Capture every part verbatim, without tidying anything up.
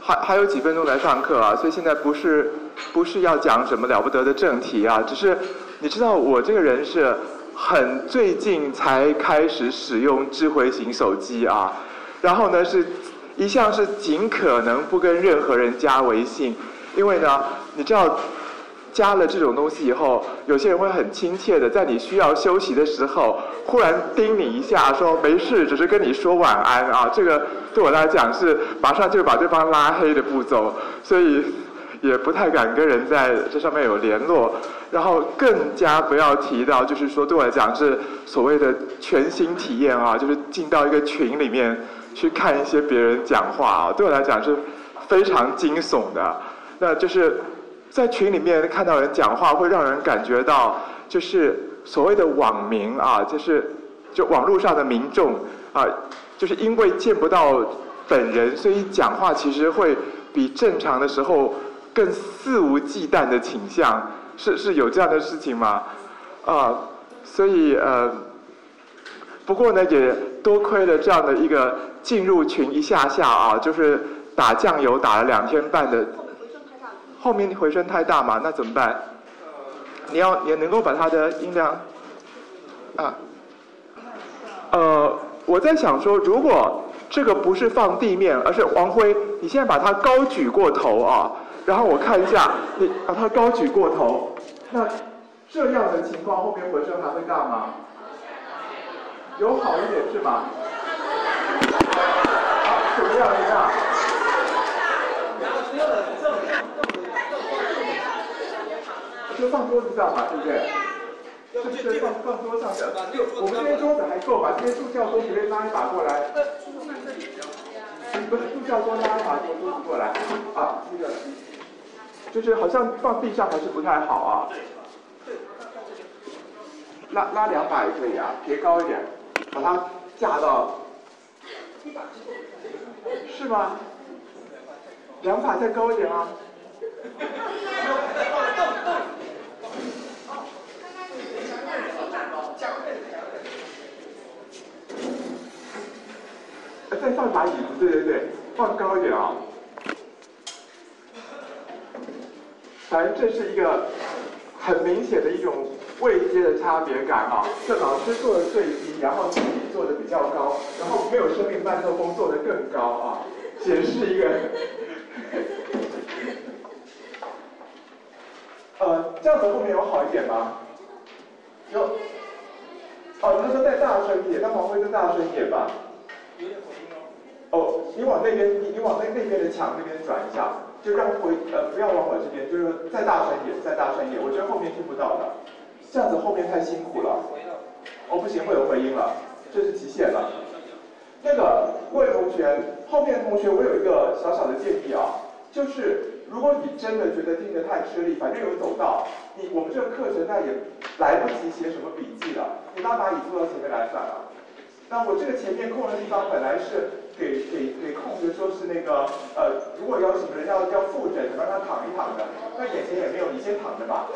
还还有几分钟来上课啊，所以现在不是不是要讲什么了不得的正题啊，只是你知道我这个人是很最近才开始使用智慧型手机啊，然后呢是一向是尽可能不跟任何人加微信，因为呢你知道加了这种东西以后，有些人会很亲切的在你需要休息的时候忽然叮你一下说没事，只是跟你说晚安啊，这个对我来讲是马上就把对方拉黑的步骤，所以也不太敢跟人在这上面有联络，然后更加不要提到就是说对我来讲是所谓的全新体验啊，就是进到一个群里面去看一些别人讲话啊，对我来讲是非常惊悚的。那就是在群里面看到人讲话，会让人感觉到就是所谓的网民啊，就是就网络上的民众啊，就是因为见不到本人，所以讲话其实会比正常的时候更肆无忌惮的倾向，是是有这样的事情吗？啊，所以呃，不过呢也多亏了这样的一个进入群一下下啊，就是打酱油打了两天半的。后面回声太大嘛，那怎么办？你要你能够把它的音量，啊，呃，我在想说，如果这个不是放地面，而是王辉，你现在把它高举过头啊，然后我看一下，你把它高举过头，那这样的情况后面回声还会大吗？有好一点是吗？怎么样？怎么样？就放桌子上嘛，对不对？是不是放放桌上的？我们这边桌子还够吧？这边助教桌随便拉一把过来。不是助教桌拉一把桌桌子过来啊，那个就是好像放地上还是不太好啊。拉拉两把也可以啊，别高一点，把它架到。是吗？两把再高一点啊。再放把椅子，对对对，放高一点啊。反正这是一个很明显的一种位阶的差别感啊。这老师做的最低，然后自己做的比较高，然后没有生命伴奏风做的更高啊，显示一个。呃，这样子后面有好一点吗？有。哦，他说再大声一点，那黄辉再大声一点吧。有点回音哦。哦，你往那边，你你往那那边的墙那边转一下，就让回呃不要往我这边，就是再大声一点，再大声一点，我觉得后面听不到的，这样子后面太辛苦了。哦，不行，会有回音了，这是极限了。那个各位同学，后面的同学，我有一个小小的建议啊，就是如果你真的觉得听得太吃力，反正有走道，你我们这个课程那也来不及写什么笔记了，你把把椅坐到前面来算了。那我这个前面空的地方本来是给给给空着，说是那个呃，如果有什么人要要复诊，让他躺一躺的，那眼前也没有，你先躺着吧。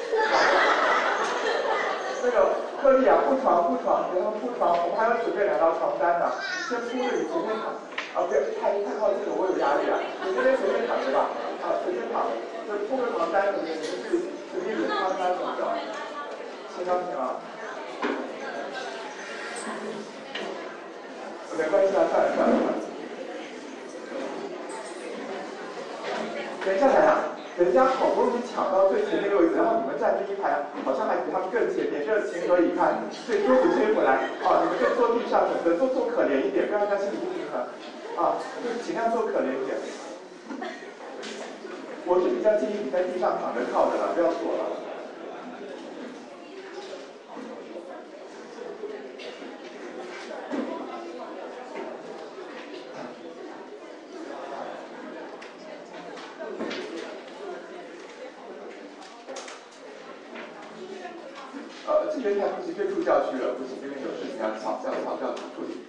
那个柯丽啊，铺床铺床，然后铺床，我们还要准备两张床单呢，你先铺着，你随便躺。啊，不要太太靠近了，我有压力啊。你这边随便躺着吧，啊，随便躺，就铺个床单，你们你们自己随便有床单什么的，行不行啊？没关系啊，算了算了算了。等一下来啊，人家好不容易抢到最前面的位置，然后你们站这一排，好像还比他们更前面，这情何以堪？所以桌子推回来，啊，你们就坐地上，什么的，做做可怜一点，不要让人家心里不平衡，啊，就尽量做可怜一点。我是比较建议你在地上躺着靠着了，不要坐了。呃，这边看不行，对助教区了，不行，这边有事情要吵，要吵要处理。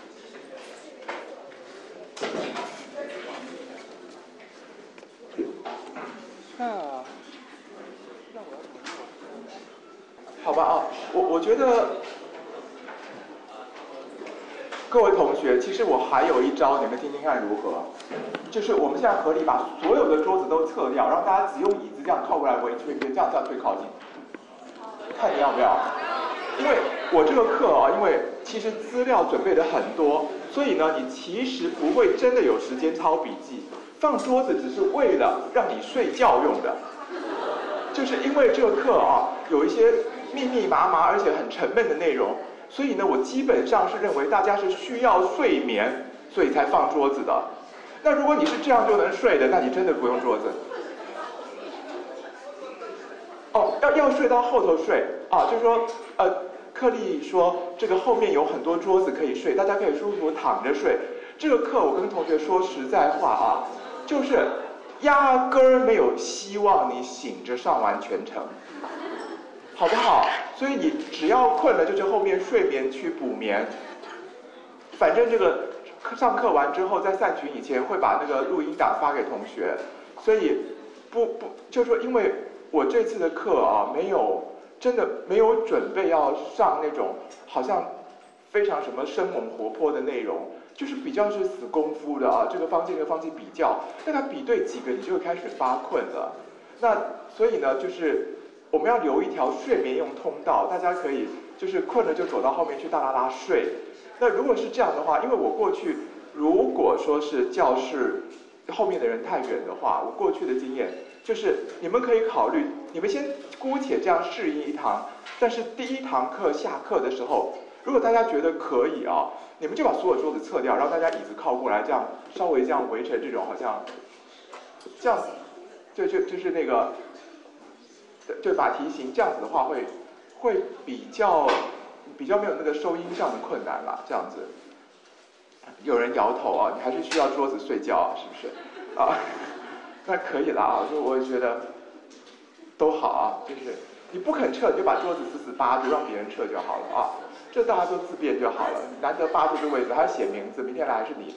啊，那我要怎么做？好吧啊，我我觉得，各位同学，其实我还有一招，你们听听看如何？ 就是我们现在合理把所有的桌子都撤掉，然后大家只用椅子这样靠过来围推边，这样这样推靠近，看你要不要？因为我这个课啊，因为其实资料准备的很多，所以呢，你其实不会真的有时间抄笔记，放桌子只是为了让你睡觉用的。就是因为这个课啊，有一些密密麻麻而且很沉闷的内容，所以呢，我基本上是认为大家是需要睡眠，所以才放桌子的。那如果你是这样就能睡的，那你真的不用桌子。哦，要要睡到后头睡啊，就是说，呃，克利说这个后面有很多桌子可以睡，大家可以舒服躺着睡。这个课我跟同学说实在话啊，就是压根儿没有希望你醒着上完全程，好不好？所以你只要困了就去后面睡眠区补眠。反正这个上课完之后，在散群以前会把那个录音档发给同学，所以不不就是说因为。我这次的课啊，没有真的没有准备要上那种好像非常什么生猛活泼的内容，就是比较是死功夫的啊，这个方剂跟方剂比较，那它比对几个你就会开始发困了。那所以呢，就是我们要留一条睡眠用通道，大家可以就是困了就走到后面去大拉拉睡。那如果是这样的话，因为我过去如果说是教室后面的人太远的话，我过去的经验。就是你们可以考虑，你们先姑且这样试一堂，但是第一堂课下课的时候，如果大家觉得可以啊，你们就把所有桌子撤掉，让大家椅子靠过来，这样稍微这样围成这种好像这样，就就就是那个对把题型这样子的话会会比较比较没有那个收音上的困难啦，这样子。有人摇头啊，你还是需要桌子睡觉，是不是啊？那可以了啊，就我觉得都好啊，就是你不肯撤，你就把桌子死死扒住，让别人撤就好了啊。这大家都自便就好了，难得扒住这位置，还写名字，明天来还是你的。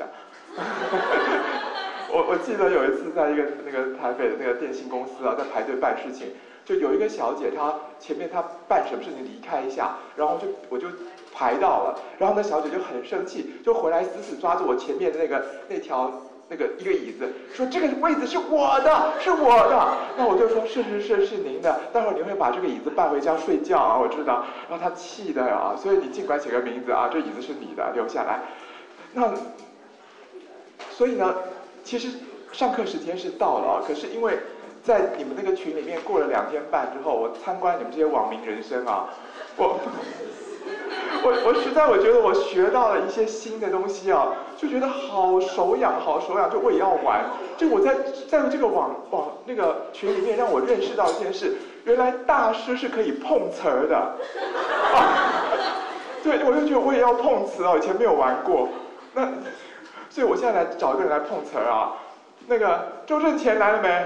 我我记得有一次在一个那个台北的那个电信公司啊，在排队办事情，就有一个小姐，她前面她办什么事情离开一下，然后就我就排到了，然后那小姐就很生气，就回来死死抓住我前面的那个那条。那个一个椅子，说这个位子是我的，是我的。那我就说是是是是您的，待会儿您会把这个椅子搬回家睡觉啊，我知道。然后他气的啊，所以你尽管写个名字啊，这椅子是你的，留下来。那所以呢，其实上课时间是到了啊，可是因为在你们那个群里面过了两天半之后，我参观你们这些网民人生啊，我。我我实在我觉得我学到了一些新的东西啊，就觉得好手痒好手痒，就我也要玩。就我在在这个网网那个群里面，让我认识到一件事，原来大师是可以碰瓷儿的。啊，对，我就觉得我也要碰瓷啊，以前没有玩过。那所以我现在来找一个人来碰瓷儿啊。那个周正乾来了没？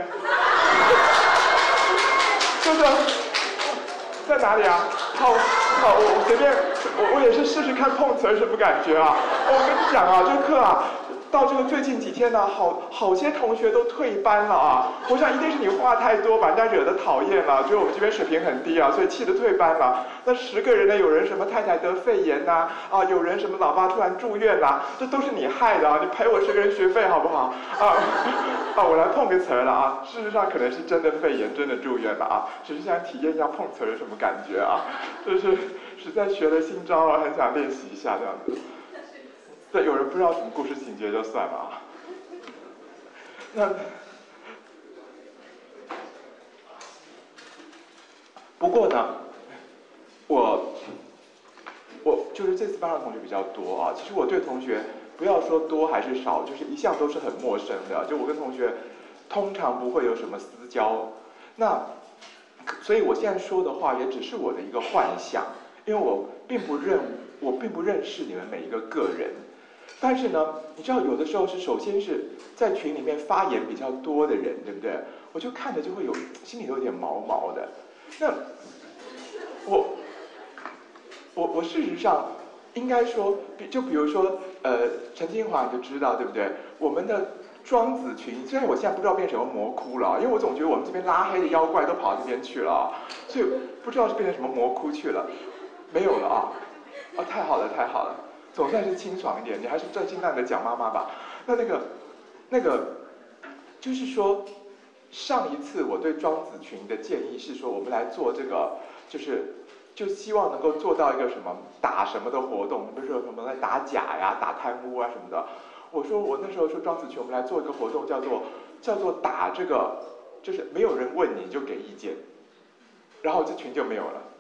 周正在哪里啊？好，好，我我随便，我我也是试试看碰瓷儿什么感觉啊。我跟你讲啊，这个课啊，到这个最近几天呢，好好些同学都退班了啊。我想一定是你话太多，把人家惹得讨厌了，觉得我们这边水平很低啊，所以气得退班了。那十个人呢，有人什么太太得肺炎呐、啊，啊，有人什么老爸突然住院呐、啊，这都是你害的啊！你赔我十个人学费好不好？啊啊，我来碰个瓷儿了啊！事实上可能是真的肺炎，真的住院了啊，只是想体验一下碰瓷儿什么感觉啊，就是实在学了新招啊，很想练习一下这样子。对，有人不知道什么故事情节就算了啊。那不过呢，我我就是这次班上同学比较多啊。其实我对同学不要说多还是少，就是一向都是很陌生的。就我跟同学通常不会有什么私交。那所以我现在说的话也只是我的一个幻想，因为我并不认我并不认识你们每一个个人。但是呢，你知道有的时候是首先是在群里面发言比较多的人，对不对？我就看着就会有心里有点毛毛的。那我我我事实上应该说，就比如说呃陈金华你就知道对不对？我们的庄子群，虽然我现在不知道变成什么魔窟了，因为我总觉得我们这边拉黑的妖怪都跑到这边去了，所以不知道是变成什么魔窟去了。没有了啊！啊，太好了太好了。总算是清爽一点，你还是专心让你的讲妈妈吧。那那个，那个， 就是说，上一次我对庄子群的建议是说，我们来做这个，就是就希望能够做到一个什么打什么的活动，比如说什么来打假呀、打贪污啊什么的。我说我那时候说庄子群，我们来做一个活动，叫做叫做打这个，就是没有人问你就给意见，然后这群就没有了。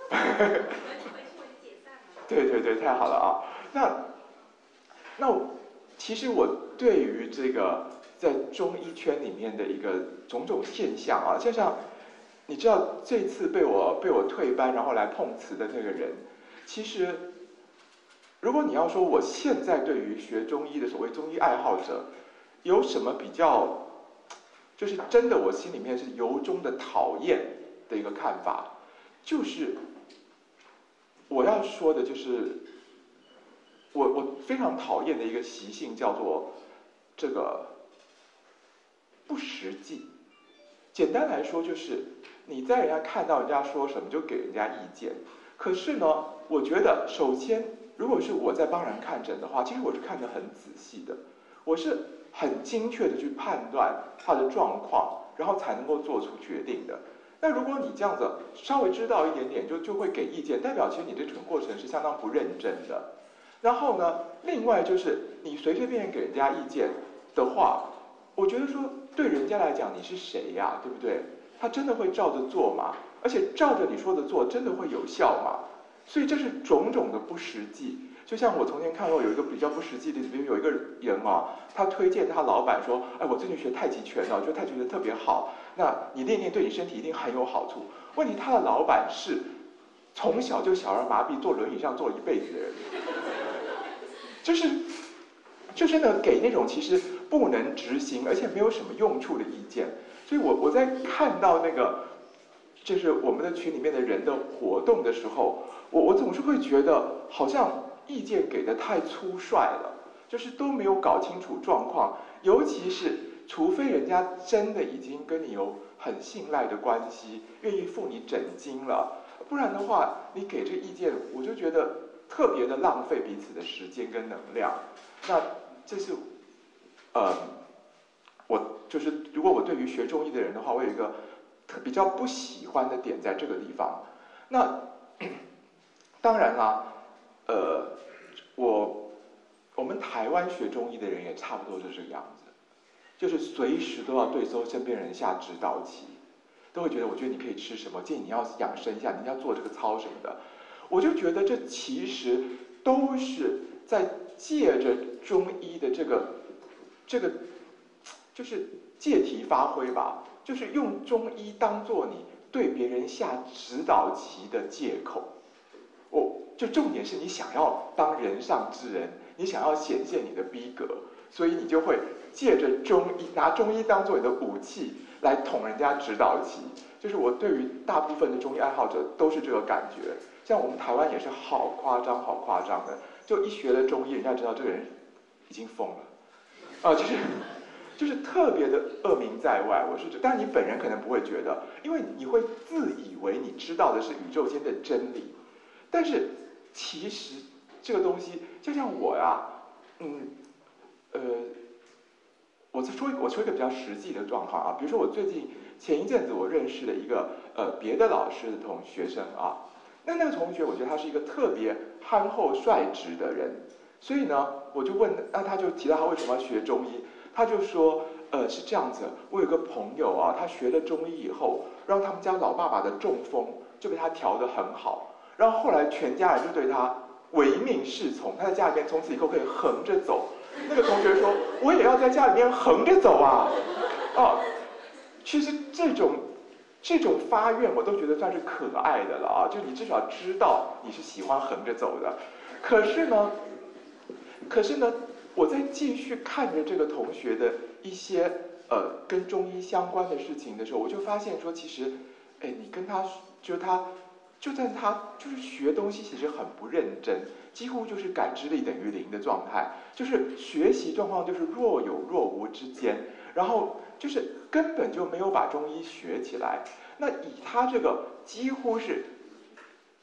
对对对，太好了啊！那那其实我对于这个在中医圈里面的一个种种现象啊，就像你知道这次被我被我退班然后来碰瓷的那个人，其实如果你要说我现在对于学中医的所谓中医爱好者有什么比较，就是真的我心里面是由衷的讨厌的一个看法，就是我要说的就是我我非常讨厌的一个习性叫做这个不实际。简单来说就是你在人家看到人家说什么就给人家意见，可是呢，我觉得首先如果是我在帮人看诊的话，其实我是看得很仔细的，我是很精确的去判断他的状况，然后才能够做出决定的。那如果你这样子稍微知道一点点就就会给意见，代表其实你这整个过程是相当不认真的。然后呢，另外就是你随随便便给人家意见的话，我觉得说对人家来讲你是谁呀，对不对？他真的会照着做吗？而且照着你说的做真的会有效吗？所以这是种种的不实际。就像我从前看过有一个比较不实际的，比如有一个人啊，他推荐他老板说，哎，我最近学太极拳了，我觉得太极拳特别好，那你练练对你身体一定很有好处。问题他的老板是从小就小儿麻痹，坐轮椅上坐了一辈子的人，就是就是呢给那种其实不能执行而且没有什么用处的意见。所以我我在看到那个就是我们的群里面的人的活动的时候，我我总是会觉得好像意见给的太粗率了，就是都没有搞清楚状况，尤其是除非人家真的已经跟你有很信赖的关系，愿意付你诊金了，不然的话你给这个意见我就觉得特别的浪费彼此的时间跟能量。那这是呃我就是如果我对于学中医的人的话，我有一个特比较不喜欢的点在这个地方。那当然啦，呃，我我们台湾学中医的人也差不多就是这个样子，就是随时都要对周身边人下指导棋，都会觉得我觉得你可以吃什么，建议你要养生一下，你要做这个操什么的。我就觉得这其实都是在借着中医的这个这个就是借题发挥吧，就是用中医当做你对别人下指导棋的借口。我就重点是你想要当人上之人，你想要显现你的逼格，所以你就会借着中医拿中医当做你的武器来捅人家指导棋。就是我对于大部分的中医爱好者都是这个感觉。像我们台湾也是好夸张好夸张的，就一学了中医，人家知道这个人已经疯了啊、呃，就是就是特别的恶名在外。我是但你本人可能不会觉得，因为你会自以为你知道的是宇宙间的真理，但是其实这个东西就像我呀，嗯，呃，我再说我说一个比较实际的状况啊，比如说我最近前一阵子我认识了一个呃别的老师的同学生啊。那那个同学，我觉得他是一个特别憨厚率直的人，所以呢，我就问，那他就提到他为什么要学中医，他就说，呃，是这样子，我有个朋友啊，他学了中医以后，让他们家老爸爸的中风就被他调得很好，然后后来全家人就对他唯命是从，他在家里面从此以后可以横着走。那个同学说，我也要在家里面横着走啊，哦，其实这种。这种发愿我都觉得算是可爱的了啊，就你至少知道你是喜欢横着走的。可是呢，可是呢，我在继续看着这个同学的一些呃跟中医相关的事情的时候，我就发现说，其实，哎，你跟他就是他，就算他就是学东西其实很不认真，几乎就是感知力等于零的状态，就是学习状况就是若有若无之间，然后就是根本就没有把中医学起来。那以他这个几乎是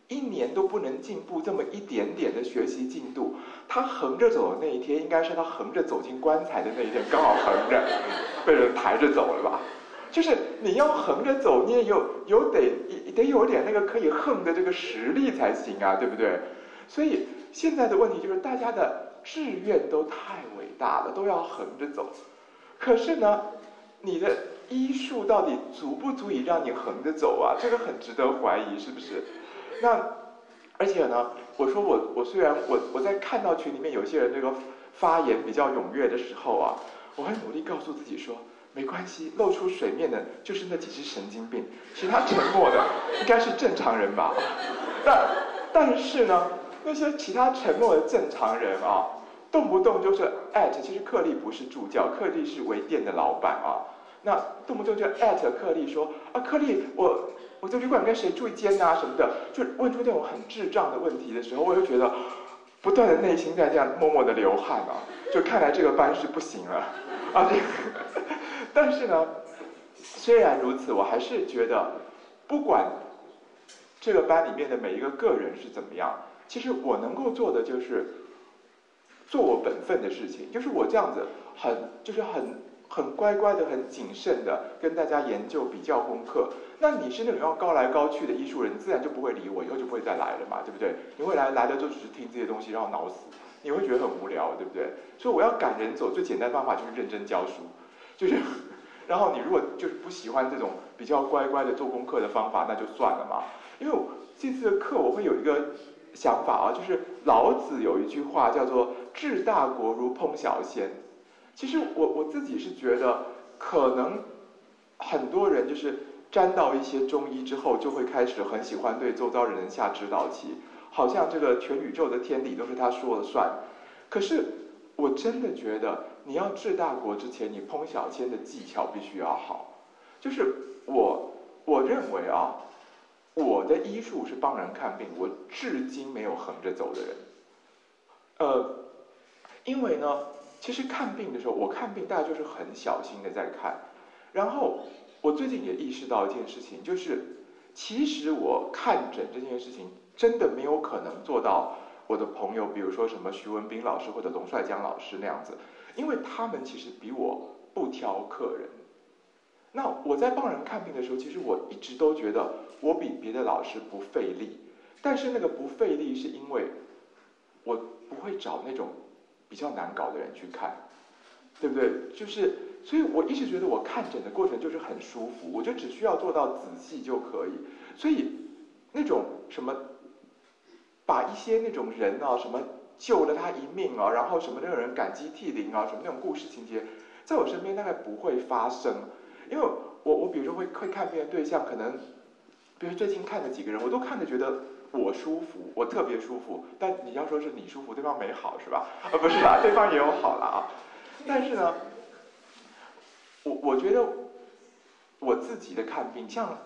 一年都不能进步这么一点点的学习进度，他横着走的那一天，应该是他横着走进棺材的那一天，刚好横着被人抬着走了吧？就是你要横着走，你也有有得得有点那个可以横的这个实力才行啊，对不对？所以现在的问题就是大家的志愿都太伟大了，都要横着走。可是呢，你的医术到底足不足以让你横着走啊？这个很值得怀疑，是不是？那而且呢，我说我我虽然我我在看到群里面有些人这个发言比较踊跃的时候啊，我会努力告诉自己说，没关系，露出水面的就是那几只神经病，其他沉默的应该是正常人吧。但但是呢，那些其他沉默的正常人啊，动不动就是艾特，其实克利不是助教，克利是微店的老板啊。那动不动就艾特克利说啊，克利我。我在旅馆跟谁住一间啊什么的，就问出那种很智障的问题的时候，我就觉得不断的内心在这样默默的流汗啊，就看来这个班是不行了啊。这个，但是呢，虽然如此，我还是觉得，不管这个班里面的每一个个人是怎么样，其实我能够做的就是做我本分的事情，就是我这样子很就是很很乖乖的、很谨慎的跟大家研究比较功课。那你是那种要高来高去的艺术人，自然就不会理我，以后就不会再来了嘛，对不对？你会来来的就只是听这些东西，然后脑死，你会觉得很无聊，对不对？所以我要赶人走，最简单的方法就是认真教书，就是，然后你如果就是不喜欢这种比较乖乖的做功课的方法，那就算了嘛。因为这次的课我会有一个想法啊，就是老子有一句话叫做“治大国如烹小鲜”。其实我我自己是觉得，可能很多人就是沾到一些中医之后，就会开始很喜欢对周遭人下指导棋，好像这个全宇宙的天理都是他说了算。可是我真的觉得，你要治大国之前，你烹小鲜的技巧必须要好。就是我我认为啊，我的医术是帮人看病，我至今没有横着走的人。呃，因为呢，其实看病的时候，我看病大家就是很小心的在看。然后我最近也意识到一件事情，就是其实我看诊这件事情真的没有可能做到我的朋友，比如说什么徐文斌老师或者龙帅江老师那样子，因为他们其实比我不挑客人。那我在帮人看病的时候，其实我一直都觉得我比别的老师不费力，但是那个不费力是因为我不会找那种比较难搞的人去看，对不对？就是，所以我一直觉得我看诊的过程就是很舒服，我就只需要做到仔细就可以。所以那种什么，把一些那种人啊，什么救了他一命啊，然后什么那个人感激涕零啊，什么那种故事情节，在我身边大概不会发生。因为我我比如说会会看病的对象，可能比如最近看的几个人，我都看着觉得我舒服，我特别舒服。但你要说是你舒服，对方没好是吧？啊，不是啊，对方也有好了啊。但是呢，我我觉得我自己的看病，像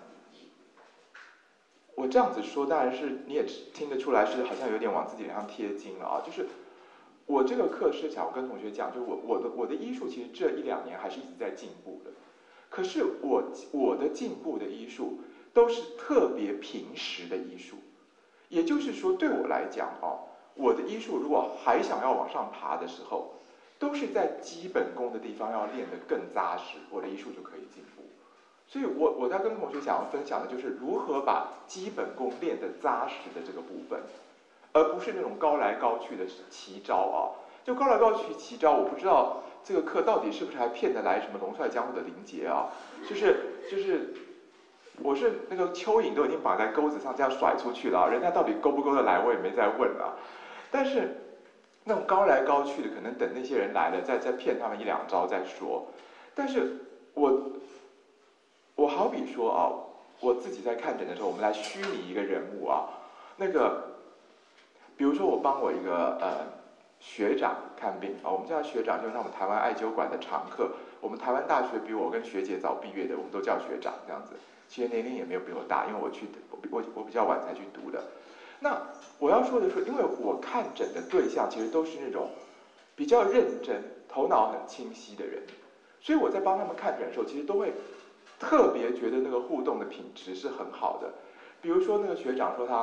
我这样子说，当然是你也听得出来，是好像有点往自己脸上贴金了啊。就是我这个课是想跟同学讲，就我我的我的医术其实这一两年还是一直在进步的。可是我我的进步的医术都是特别平实的医术，也就是说对我来讲啊，我的医术如果还想要往上爬的时候，都是在基本功的地方要练得更扎实，我的医术就可以进步。所以我我在跟同学想要分享的就是如何把基本功练得扎实的这个部分，而不是那种高来高去的奇招啊。就高来高去奇招，我不知道这个课到底是不是还骗得来什么龙帅江湖的林杰啊？就是就是，我是那个蚯蚓都已经绑在钩子上这样甩出去了啊，人家到底勾不勾得来我也没再问啊。但是那种高来高去的，可能等那些人来了再再骗他们一两招再说。但是我我好比说啊，我自己在看诊的时候，我们来虚拟一个人物啊，那个比如说我帮我一个呃。学长看病啊，我们叫学长，就是我们台湾艾灸馆的常客。我们台湾大学比我跟学姐早毕业的，我们都叫学长这样子。其实年龄也没有比我大，因为我去我我我比较晚才去读的。那我要说的是，因为我看诊的对象其实都是那种比较认真、头脑很清晰的人，所以我在帮他们看诊的时候，其实都会特别觉得那个互动的品质是很好的。比如说那个学长说他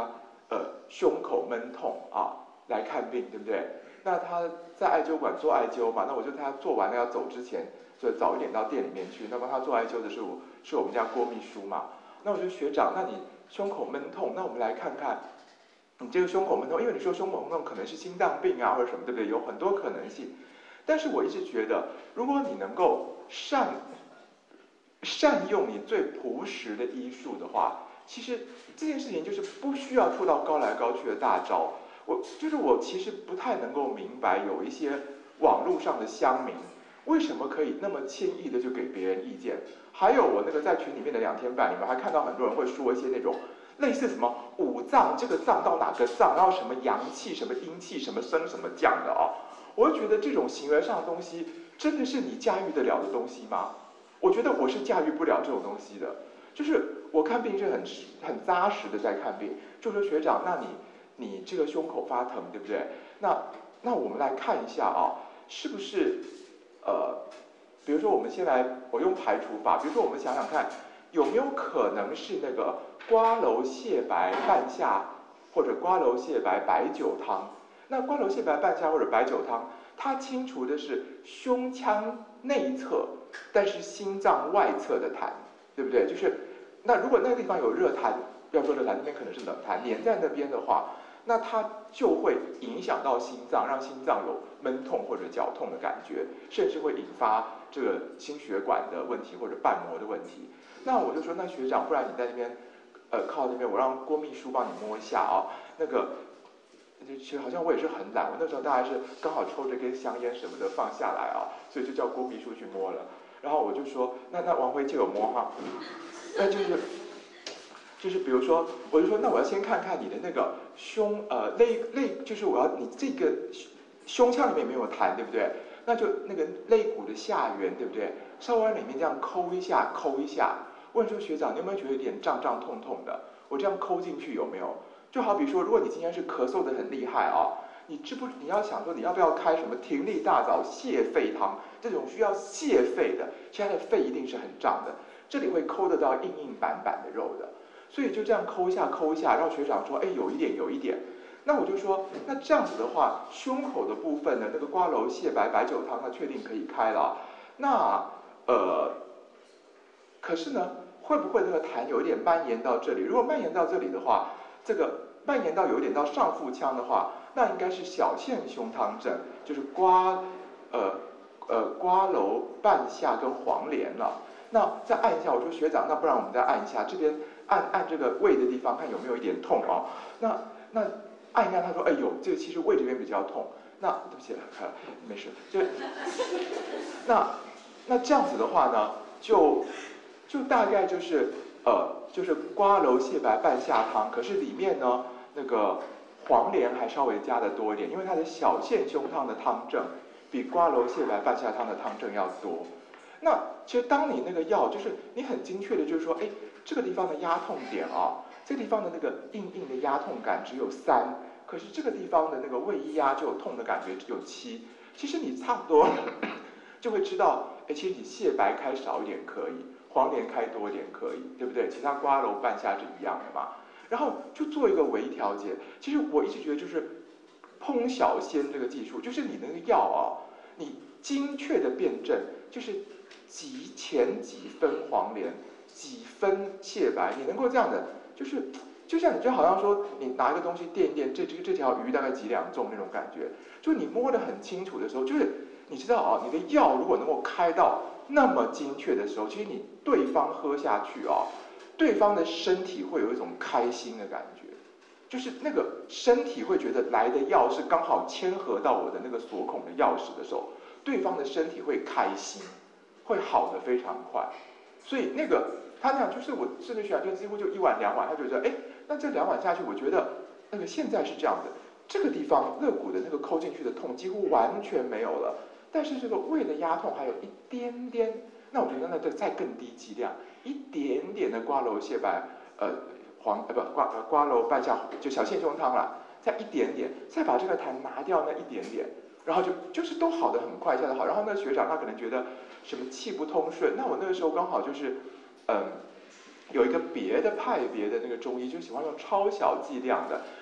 呃胸口闷痛啊来看病，对不对？那他在艾灸馆做艾灸嘛，那我就他做完了要走之前，就早一点到店里面去。那么他做艾灸的是我是我们家郭秘书嘛，那我就学长，那你胸口闷痛，那我们来看看你这个胸口闷痛，因为你说胸口闷痛可能是心脏病啊或者什么，对不对？有很多可能性。但是我一直觉得，如果你能够善善用你最朴实的医术的话，其实这件事情就是不需要出到高来高去的大招。我就是我其实不太能够明白，有一些网络上的乡民为什么可以那么轻易的就给别人意见。还有我那个在群里面的两天半里面，还看到很多人会说一些那种类似什么五脏，这个脏到哪个脏，然后什么阳气、什么阴气、什么升、什么降的哦。我就觉得这种行为上的东西，真的是你驾驭得了的东西吗？我觉得我是驾驭不了这种东西的。就是我看病是很很扎实的在看病，就说学长，那你你这个胸口发疼，对不对？那那我们来看一下啊，是不是呃，比如说我们先来，我用排除法，比如说我们想想看，有没有可能是那个瓜蒌蟹白半夏或者瓜蒌蟹白白酒汤？那瓜蒌蟹白半夏或者白酒汤，它清除的是胸腔内侧，但是心脏外侧的痰，对不对？就是那如果那个地方有热痰，不要说热痰，那边可能是冷痰，粘在那边的话，那它就会影响到心脏，让心脏有闷痛或者绞痛的感觉，甚至会引发这个心血管的问题或者瓣膜的问题。那我就说，那学长，不然你在那边，呃，靠那边，我让郭秘书帮你摸一下啊，那个。其实好像我也是很懒，我那时候大概是刚好抽着根香烟什么的放下来啊，所以就叫郭秘书去摸了。然后我就说，那那王辉借我摸哈，那就是就是比如说，我就说，那我要先看看你的那个胸呃肋肋，就是我要你这个胸腔里面没有痰，对不对？那就那个肋骨的下缘，对不对？稍微往里面这样抠一下，抠一下。问说学长，你有没有觉得有点胀胀痛痛的？我这样抠进去有没有？就好比说，如果你今天是咳嗽的很厉害啊，你知不你要想说你要不要开什么停力大枣泻肺汤，这种需要泻肺的，其实它的肺一定是很胀的，这里会抠得到硬硬板板的肉的，所以就这样抠一下抠一下，然后学长说，哎，有一点有一点，那我就说，那这样子的话，胸口的部分呢，那个瓜蒌蟹白白酒汤，那确定可以开了，那呃，可是呢，会不会那个痰有一点蔓延到这里？如果蔓延到这里的话，这个蔓延到有一点到上腹腔的话，那应该是小陷胸汤症，就是瓜呃呃瓜蒌半夏跟黄连了。那再按一下，我说学长，那不然我们再按一下，这边按按这个胃的地方，看有没有一点痛哦。那那按一下，他说，哎呦，这个其实胃这边比较痛。那对不起，没事，就那那这样子的话呢，就就大概就是呃。就是瓜蒌蟹白半夏汤，可是里面呢，那个黄连还稍微加的多一点，因为它的小陷胸汤的汤证比瓜蒌蟹白半夏汤的汤证要多。那其实当你那个药，就是你很精确的，就是说，哎，这个地方的压痛点啊，这个地方的那个硬硬的压痛感只有三，可是这个地方的那个胃一压就有痛的感觉只有七。其实你差不多就会知道，哎，其实你蟹白开少一点可以。黄连开多一点可以，对不对？其他瓜蒌半夏是一样的嘛。然后就做一个微调节。其实我一直觉得就是烹小鲜这个技术，就是你那个药啊，你精确的辨证，就是几钱几分黄连，几分蟹白，你能够这样的，就是就像你就好像说你拿一个东西垫一垫，这这这条鱼大概几两重那种感觉，就你摸得很清楚的时候，就是你知道啊，你的药如果能够开到那么精确的时候，其实你对方喝下去啊，对方的身体会有一种开心的感觉，就是那个身体会觉得来的药是刚好牵合到我的那个锁孔的钥匙的时候，对方的身体会开心，会好得非常快。所以那个他那样就是我吃的起来就几乎就一碗两碗，他就觉得哎，那这两碗下去，我觉得那个现在是这样的，这个地方肋骨的那个抠进去的痛几乎完全没有了。但是这个胃的压痛还有一点点，那我觉得那就再更低剂量，一点点的瓜蒌蟹白，呃黄呃不瓜瓜蒌半夏就小陷胸汤啦，再一点点，再把这个痰拿掉那一点点，然后就就是都好得很快，一下子好。然后那学长他可能觉得什么气不通顺，那我那个时候刚好就是嗯有一个别的派别的那个中医就喜欢用超小剂量的，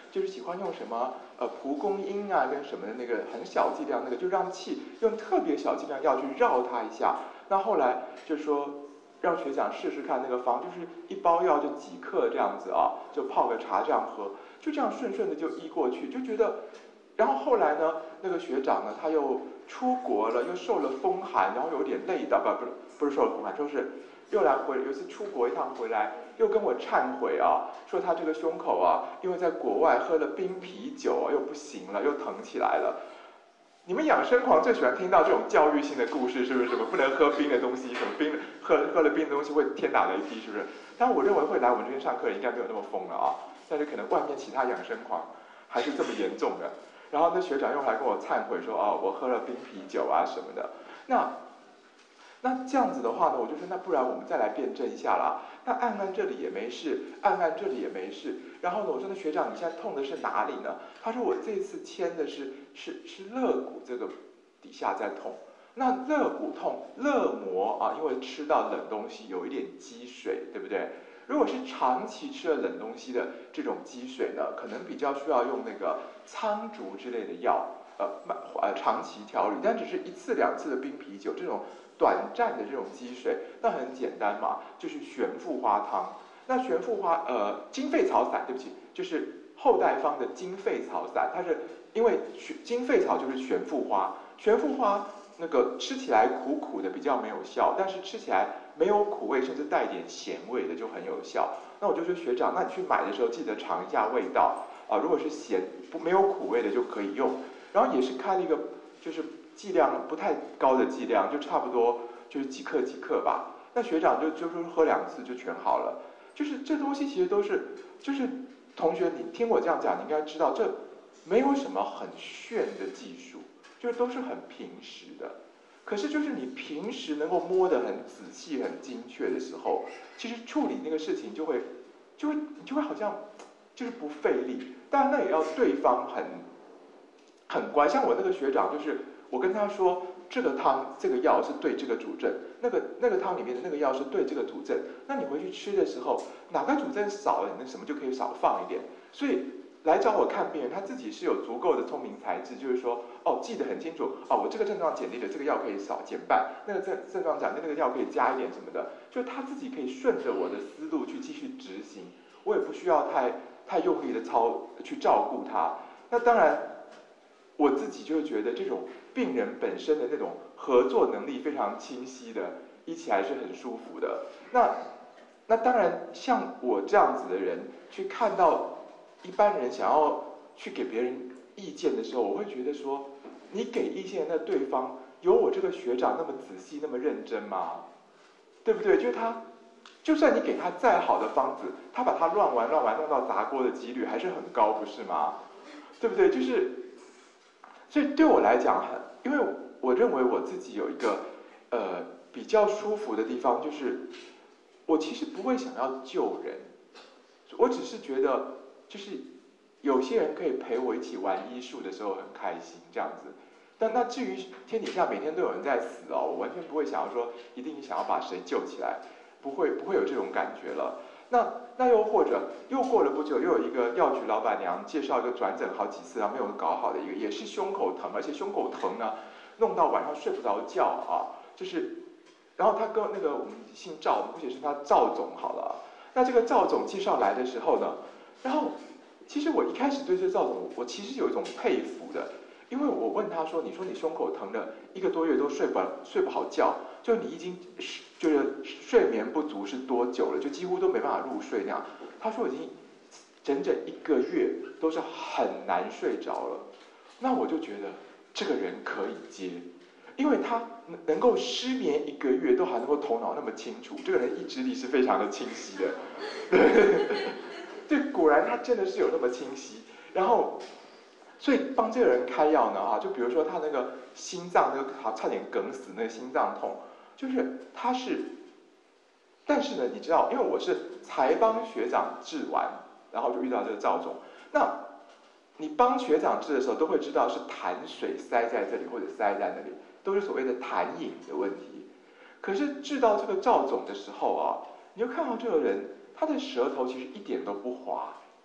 就是喜欢用什么呃蒲公英啊跟什么的那个很小剂量那个，就让气用特别小剂量药去绕它一下。那后来就说让学长试试看那个方，就是一包药就几克这样子啊，就泡个茶这样喝，就这样顺顺的就医过去，就觉得。然后后来呢，那个学长呢，他又出国了，又受了风寒，然后有点累到，不不不是受了风寒，就是又来回有一次出国一趟回来，又跟我忏悔啊，说他这个胸口啊，因为在国外喝了冰啤酒啊，又不行了，又疼起来了。你们养生狂最喜欢听到这种教育性的故事，是不是？什么不能喝冰的东西，什么冰喝喝了冰的东西会天打雷劈，是不是？但我认为会来我们这边上课的应该没有那么疯了啊，但是可能外面其他养生狂还是这么严重的。然后那学长又来跟我忏悔说，哦，我喝了冰啤酒啊什么的。那那这样子的话呢，我就说那不然我们再来辩证一下啦。那按按这里也没事，按按这里也没事。然后呢，我说那学长你现在痛的是哪里呢？他说我这次牵的是是是肋骨这个底下在痛。那肋骨痛，肋膜啊，因为吃到冷东西有一点积水，对不对？如果是长期吃了冷东西的这种积水呢，可能比较需要用那个苍竹之类的药，呃呃长期调理。但只是一次两次的冰啤酒这种短暂的这种积水，那很简单嘛，就是玄附花汤。那玄附花呃金沸草散，对不起，就是后代方的金沸草散，它是因为金沸草就是玄附花，玄附花那个吃起来苦苦的比较没有效，但是吃起来没有苦味，甚至带点咸味的就很有效。那我就说学长，那你去买的时候记得尝一下味道啊、呃，如果是咸不没有苦味的就可以用。然后也是开了一个就是剂量不太高的剂量，就差不多就是几克几克吧。那学长就就说喝两次就全好了。就是这东西其实都是就是同学你听我这样讲，你应该知道这没有什么很炫的技术。就是都是很平时的，可是就是你平时能够摸得很仔细、很精确的时候，其实处理那个事情就会，就会你就会好像就是不费力。当然那也要对方很很乖，像我那个学长，就是我跟他说这个汤这个药是对这个主症，那个那个汤里面的那个药是对这个主症，那你回去吃的时候哪个主症少了，你那什么就可以少放一点，所以。来找我看病人，他自己是有足够的聪明才智，就是说，哦，记得很清楚，哦，我这个症状减低了，这个药可以少减半，那个症症状减低，那个药可以加一点什么的，就他自己可以顺着我的思路去继续执行，我也不需要太太用力的操去照顾他。那当然，我自己就觉得这种病人本身的那种合作能力非常清晰的，一起来是很舒服的。那那当然，像我这样子的人去看到。一般人想要去给别人意见的时候，我会觉得说，你给意见的对方有我这个学长那么仔细、那么认真吗？对不对？就是他，就算你给他再好的方子，他把它乱玩乱玩弄到砸锅的几率还是很高，不是吗？对不对？就是，所以对我来讲，很，因为我认为我自己有一个呃比较舒服的地方，就是我其实不会想要救人，我只是觉得。就是有些人可以陪我一起玩医术的时候很开心这样子，但那至于天底下每天都有人在死哦，我完全不会想要说一定想要把谁救起来，不会不会有这种感觉了。那那又或者又过了不久，又有一个药局老板娘介绍一个转诊好几次然后没有搞好的一个，也是胸口疼，而且胸口疼呢弄到晚上睡不着觉啊，就是，然后他跟那个我们姓赵，我们姑且称他赵总好了。那这个赵总介绍来的时候呢？然后，其实我一开始对这赵总，我其实有一种佩服的，因为我问他说：“你说你胸口疼了一个多月都睡不睡不好觉，就你已经就是睡眠不足是多久了？就几乎都没办法入睡那样。”他说已经整整一个月都是很难睡着了。那我就觉得这个人可以接，因为他能够失眠一个月都还能够头脑那么清楚，这个人意志力是非常的清晰的。对。对，果然他真的是有那么清晰。然后，所以帮这个人开药呢，啊，就比如说他那个心脏那个好差点梗死，那个心脏痛，就是他是，但是呢，你知道，因为我是才帮学长治完，然后就遇到这个赵总。那你帮学长治的时候，都会知道是痰水塞在这里或者塞在那里，都是所谓的痰饮的问题。可是治到这个赵总的时候啊，你就看到这个人。他的舌头其实一点都不滑，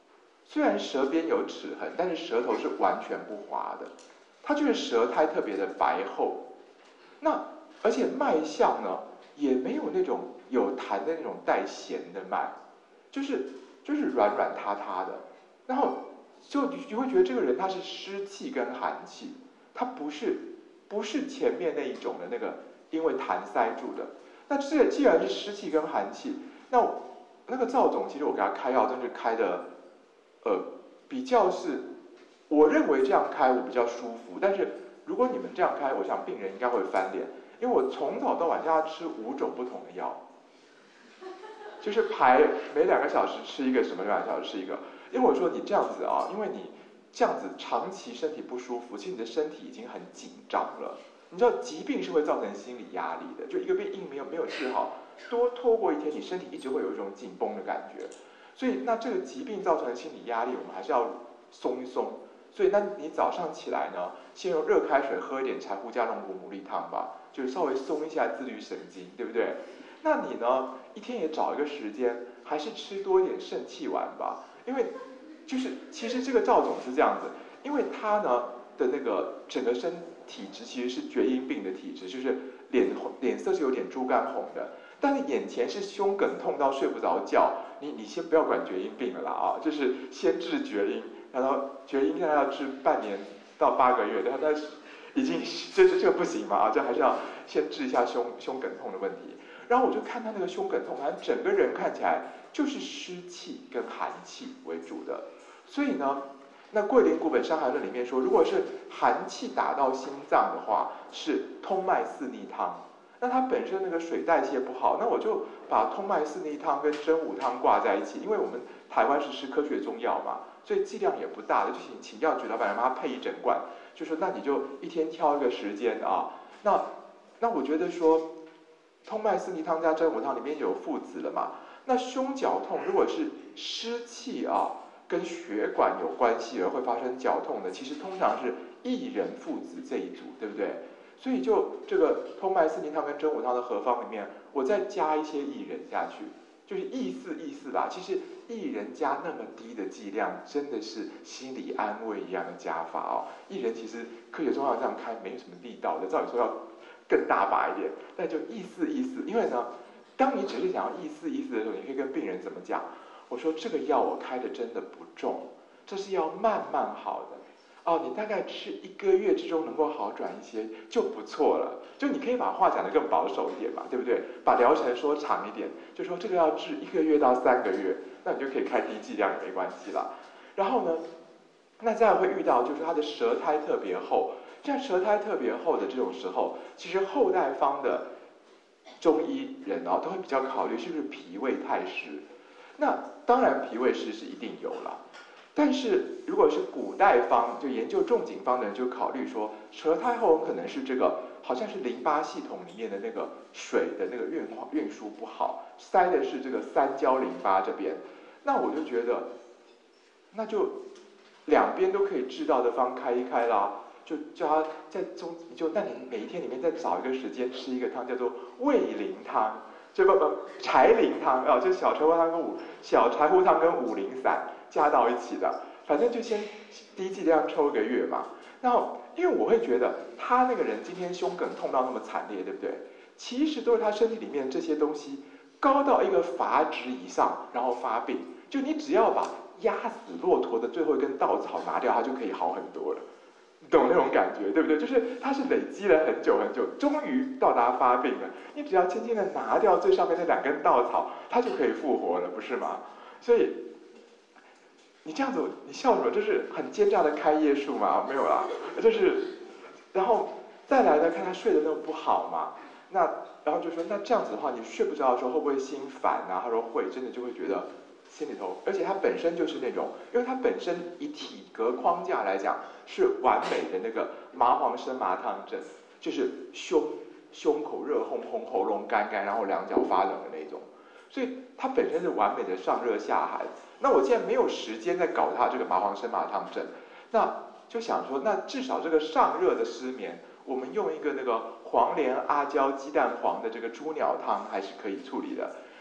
虽然舌边有齿痕，但是舌头是完全不滑的，它就是舌苔特别的白厚。那而且脉象呢，也没有那种有痰的那种带咸的脉，就是就是软软塌塌的，然后就你会觉得这个人他是湿气跟寒气，他不是不是前面那一种的那个因为痰塞住的。那这既然是湿气跟寒气，那那个赵总其实我给他开药，真是开的，呃，比较是，我认为这样开我比较舒服。但是如果你们这样开，我想病人应该会翻脸，因为我从早到晚叫他吃五种不同的药，就是排每两个小时吃一个，什么两个小时吃一个。因为我说你这样子啊，因为你这样子长期身体不舒服，其实你的身体已经很紧张了。你知道疾病是会造成心理压力的，就一个病没有没有治好，多拖过一天，你身体一直会有一种紧绷的感觉。所以那这个疾病造成的心理压力，我们还是要松一松。所以那你早上起来呢，先用热开水喝一点柴胡加龙骨牡蛎汤吧，就是稍微松一下自律神经，对不对？那你呢，一天也找一个时间，还是吃多一点肾气丸吧，因为就是其实这个赵总是这样子，因为他呢的那个整个身体质其实是厥阴病的体质，就是脸脸色是有点猪肝红的，但是眼前是胸梗痛到睡不着觉，你你先不要管厥阴病了啦啊，就是先治厥阴，然后厥阴现在要治半年到八个月，但他已经这这个不行嘛啊，这还是要先治一下胸胸梗痛的问题。然后我就看他那个胸梗痛，好像整个人看起来就是湿气跟寒气为主的，所以呢。那桂林古本伤寒论里面说，如果是寒气打到心脏的话，是通脉四逆汤。那它本身那个水代谢不好，那我就把通脉四逆汤跟真武汤挂在一起，因为我们台湾是吃科学中药嘛，所以剂量也不大的，就请请药局老板让他配一整罐，就说那你就一天挑一个时间啊。那那我觉得说，通脉四逆汤加真武汤里面有附子了嘛，那胸绞痛如果是湿气啊。跟血管有关系而会发生绞痛的，其实通常是薏仁附子这一组，对不对？所以就这个通脉四逆汤跟真武汤的合方里面，我再加一些薏仁下去，就是意思意思吧。其实薏仁加那么低的剂量，真的是心理安慰一样的加法哦。薏仁其实科学中药这样开没有什么力道的，照理说要更大把一点，但就意思意思。因为呢，当你只是想要意思意思的时候，你可以跟病人怎么讲？我说这个药我开的真的不重，这是要慢慢好的哦，你大概吃一个月之中能够好转一些就不错了。就你可以把话讲得更保守一点嘛，对不对？把疗程说长一点，就说这个要治一个月到三个月，那你就可以开低剂量也没关系啦。然后呢，那再会遇到就是他的舌苔特别厚，像舌苔特别厚的这种时候，其实后代方的中医人哦都会比较考虑是不是脾胃太湿。那当然脾胃湿是一定有了，但是如果是古代方就研究仲景方的人就考虑说，舌苔厚可能是这个好像是淋巴系统里面的那个水的那个运运输不好，塞的是这个三焦淋巴这边。那我就觉得，那就两边都可以治到的方开一开啦，就叫他在中就那你每一天里面再找一个时间吃一个汤，叫做胃灵汤。就不不柴苓汤啊，就小柴胡汤跟五小柴胡汤跟五苓散加到一起的，反正就先低剂量抽一个月嘛。然后因为我会觉得他那个人今天胸梗痛到那么惨烈，对不对？其实都是他身体里面这些东西高到一个阀值以上，然后发病。就你只要把压死骆驼的最后一根稻草拿掉，它就可以好很多了。懂那种感觉，对不对？就是它是累积了很久很久，终于到达发病了。你只要轻轻的拿掉最上面那两根稻草，它就可以复活了，不是吗？所以你这样子，你笑什么？这是很奸诈的开业术吗？没有啦，就是，然后再来呢，看他睡得那么不好嘛，那然后就说，那这样子的话，你睡不着的时候会不会心烦啊？他说会，真的就会觉得。心里头，而且它本身就是那种，因为它本身以体格框架来讲是完美的那个麻黄生麻汤症，就是胸胸口热烘烘，喉咙干干，然后两脚发冷的那种，所以它本身是完美的上热下寒。那我现在没有时间再搞它这个麻黄生麻汤症，那就想说，那至少这个上热的失眠，我们用一个那个黄连阿胶鸡蛋黄的这个猪鸟汤还是可以处理的。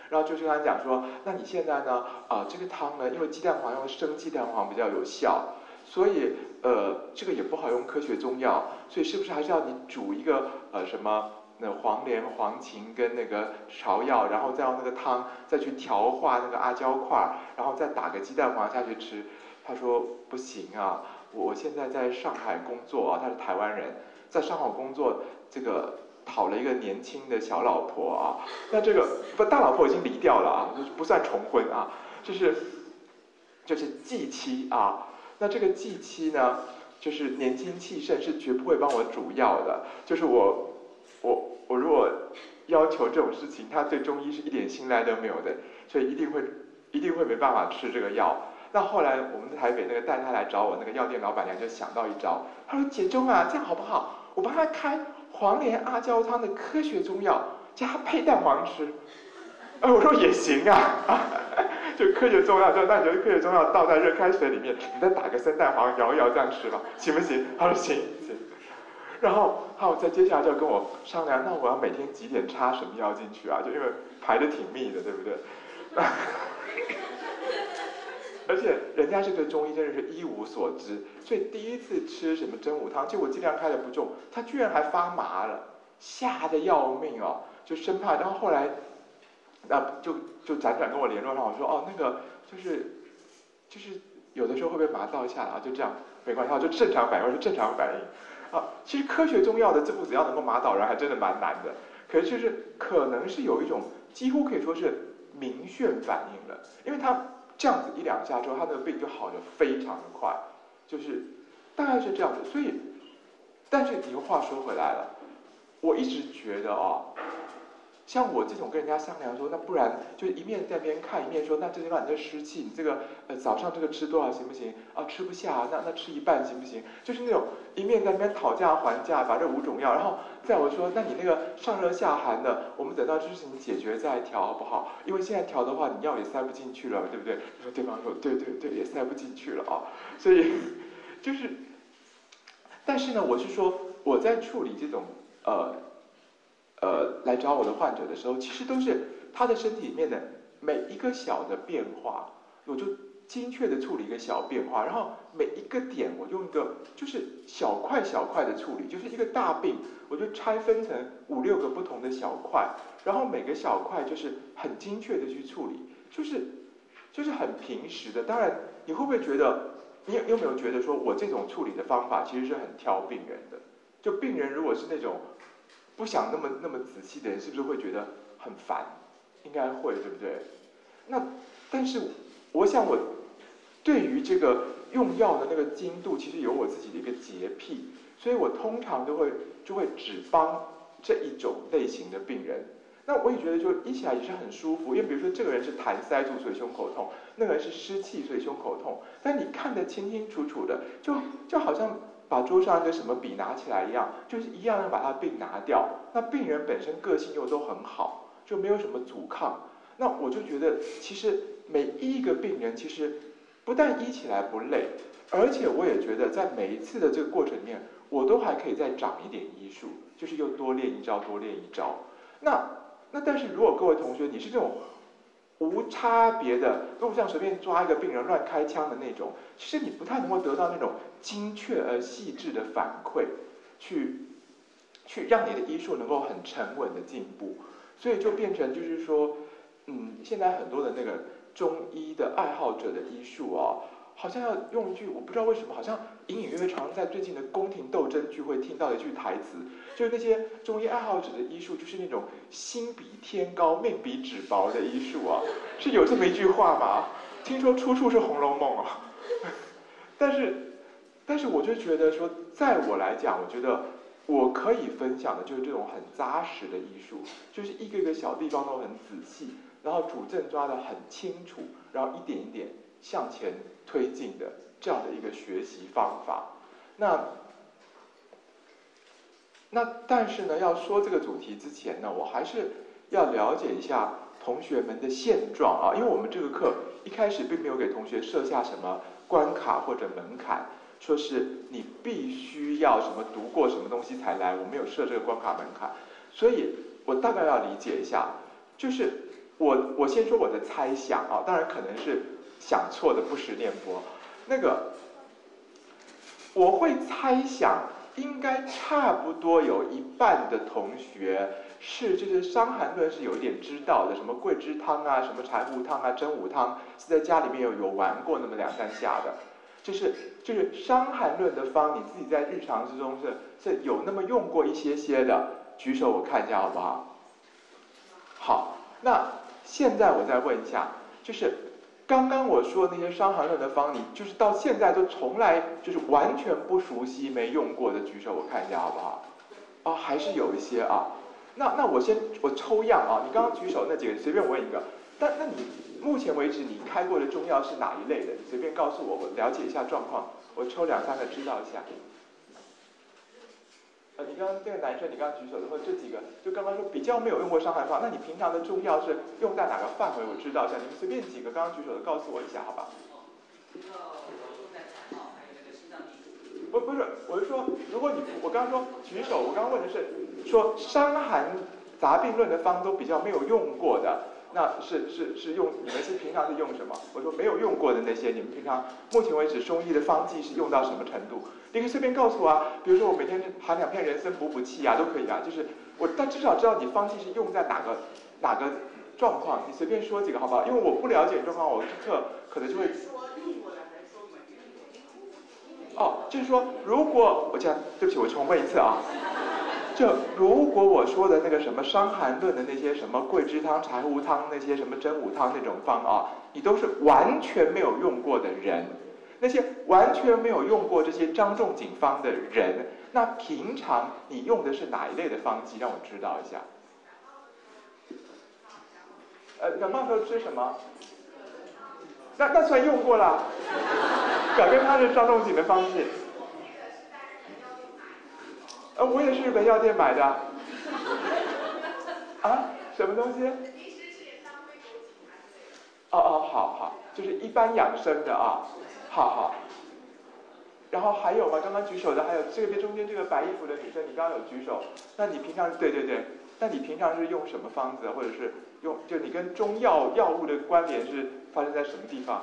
然后就是跟他讲说，那你现在呢，啊、呃、这个汤呢，因为鸡蛋黄用生鸡蛋黄比较有效，所以呃这个也不好用科学中药，所以是不是还是要你煮一个呃什么？那黄连、黄芩跟那个芍药，然后再用那个汤再去调化那个阿胶块，然后再打个鸡蛋黄下去吃。他说不行啊，我现在在上海工作啊，他是台湾人，在上海工作，这个讨了一个年轻的小老婆啊，那这个不大老婆已经离掉了啊，不算重婚啊，就是就是继妻啊，那这个继妻呢，就是年轻气盛，是绝不会帮我煮药的，就是我。我我如果要求这种事情，他对中医是一点信赖都没有的，所以一定会一定会没办法吃这个药。那后来我们在台北那个带他来找我那个药店老板娘就想到一招，她说：“姐中啊，这样好不好？我帮他开黄连阿胶汤的科学中药，叫他配蛋黄吃。”哎，我说也行啊，就科学中药，就那你就科学中药倒在热开水里面，你再打个生蛋黄摇一摇这样吃吧，行不行？他说行行。然后，好，再接下来就跟我商量，那我要每天几点插什么药进去啊？就因为排得挺密的，对不对？而且人家是对中医真的是一无所知，所以第一次吃什么真武汤，结果剂量开的不重，他居然还发麻了，吓得要命哦，就生怕。然后后来，那就就辗转跟我联络，让我说，哦，那个就是就是有的时候会被麻到一下啊，就这样没关系，就正常反应，是正常反应。啊，其实科学中药的这步子要能够麻倒人，还真的蛮难的。可是就是可能是有一种几乎可以说是明眩反应了，因为他这样子一两下之后，他那个病就好得非常的快，就是大概是这样子。所以，但是一个话说回来了，我一直觉得哦，像我这种跟人家商量说，那不然就是一面在那边看，一面说，那这地方你这湿气，你这个呃早上这个吃多少行不行？啊，吃不下，那那吃一半行不行？就是那种一面在那边讨价还价，把这五种药，然后再我说，那你那个上热下寒的，我们等到这事情解决再调好不好？因为现在调的话，你药也塞不进去了，对不对？说对方说对对对，也塞不进去了啊，所以就是，但是呢，我是说我在处理这种呃。呃，来找我的患者的时候，其实都是他的身体里面的每一个小的变化，我就精确的处理一个小变化，然后每一个点我用一个就是小块小块的处理，就是一个大病，我就拆分成五六个不同的小块，然后每个小块就是很精确的去处理，就是就是很平实的。当然，你会不会觉得，你有没有觉得说我这种处理的方法其实是很挑病人的？就病人如果是那种不想那么那么仔细的人，是不是会觉得很烦？应该会，对不对？那但是我想我对于这个用药的那个精度，其实有我自己的一个洁癖，所以我通常都会就会只帮这一种类型的病人。那我也觉得就医起来也是很舒服，因为比如说这个人是痰塞住所以胸口痛，那个人是湿气所以胸口痛，但你看得清清楚楚的，就就好像把桌上一个什么笔拿起来一样，就是一样能把他病拿掉。那病人本身个性又都很好，就没有什么阻抗。那我就觉得，其实每一个病人其实不但医起来不累，而且我也觉得在每一次的这个过程里面，我都还可以再长一点医术，就是又多练一招，多练一招。那那但是如果各位同学你是这种无差别的，如果像随便抓一个病人乱开枪的那种，其实你不太能够得到那种精确而细致的反馈，去去让你的医术能够很沉稳的进步。所以就变成就是说，嗯，现在很多的那个中医的爱好者的医术啊，好像要用一句我不知道为什么，好像隐隐约约常常在最近的宫廷斗争剧会听到的一句台词，就是那些中医爱好者的医术，就是那种心比天高，命比纸薄的医术啊，是有这么一句话吗？听说出处是《红楼梦》啊，但是，但是我就觉得说，在我来讲，我觉得我可以分享的就是这种很扎实的医术，就是一个一个小地方都很仔细，然后主症抓得很清楚，然后一点一点向前推进的这样的一个学习方法。那那但是呢，要说这个主题之前呢，我还是要了解一下同学们的现状啊，因为我们这个课一开始并没有给同学设下什么关卡或者门槛，说是你必须要什么读过什么东西才来，我没有设这个关卡门槛，所以我大概要理解一下，就是我我先说我的猜想啊，当然可能是想错的不识念佛。那个我会猜想，应该差不多有一半的同学是就是《伤寒论》是有一点知道的，什么桂枝汤啊，什么柴胡汤啊，真武汤是在家里面有有玩过那么两三下的。就是就是《伤寒论》的方，你自己在日常之中是是有那么用过一些些的，举手我看一下好不好？好，那现在我再问一下，就是刚刚我说的那些《伤寒论》的方，你就是到现在都从来就是完全不熟悉、没用过的，举手我看一下好不好？哦，还是有一些啊。那那我先我抽样啊，你刚刚举手那几个随便问一个，但那你目前为止你开过的中药是哪一类的？你随便告诉我，我了解一下状况，我抽两三个知道一下。呃，你刚刚这个男生，你刚刚举手的话，这几个就刚刚说比较没有用过伤寒方，那你平常的中药是用在哪个范围？我知道一下，你们随便几个刚刚举手的告诉我一下，好吧？不不是，我是说，如果你我刚刚说举手，我刚刚问的是说《伤寒杂病论》的方都比较没有用过的，那是是是用你们是平常是用什么？我说没有用过的那些，你们平常目前为止中医的方剂是用到什么程度？你可以随便告诉我啊，比如说我每天含两片人参补补气啊，都可以啊。就是我但至少知道你方剂是用在哪个哪个状况，你随便说几个好不好？因为我不了解状况，我这课可能就会。哦，就是说，如果我这样，对不起，我重问一次啊。就如果我说的那个什么《伤寒论》的那些什么桂枝汤、柴胡汤那些什么真武汤那种方啊，你都是完全没有用过的人，那些完全没有用过这些张仲景方的人，那平常你用的是哪一类的方剂？让我知道一下。呃，感冒时候吃什么？那那算用过了。表根汤是张仲景的方剂。呃，我也是日本药店买的。啊？什么东西？哦哦，好好，就是一般养生的啊。好好。然后还有吗？刚刚举手的还有这边中间这个白衣服的女生，你刚刚有举手。那你平常对对对，那你平常是用什么方子，或者是用就你跟中药药物的关联是发生在什么地方？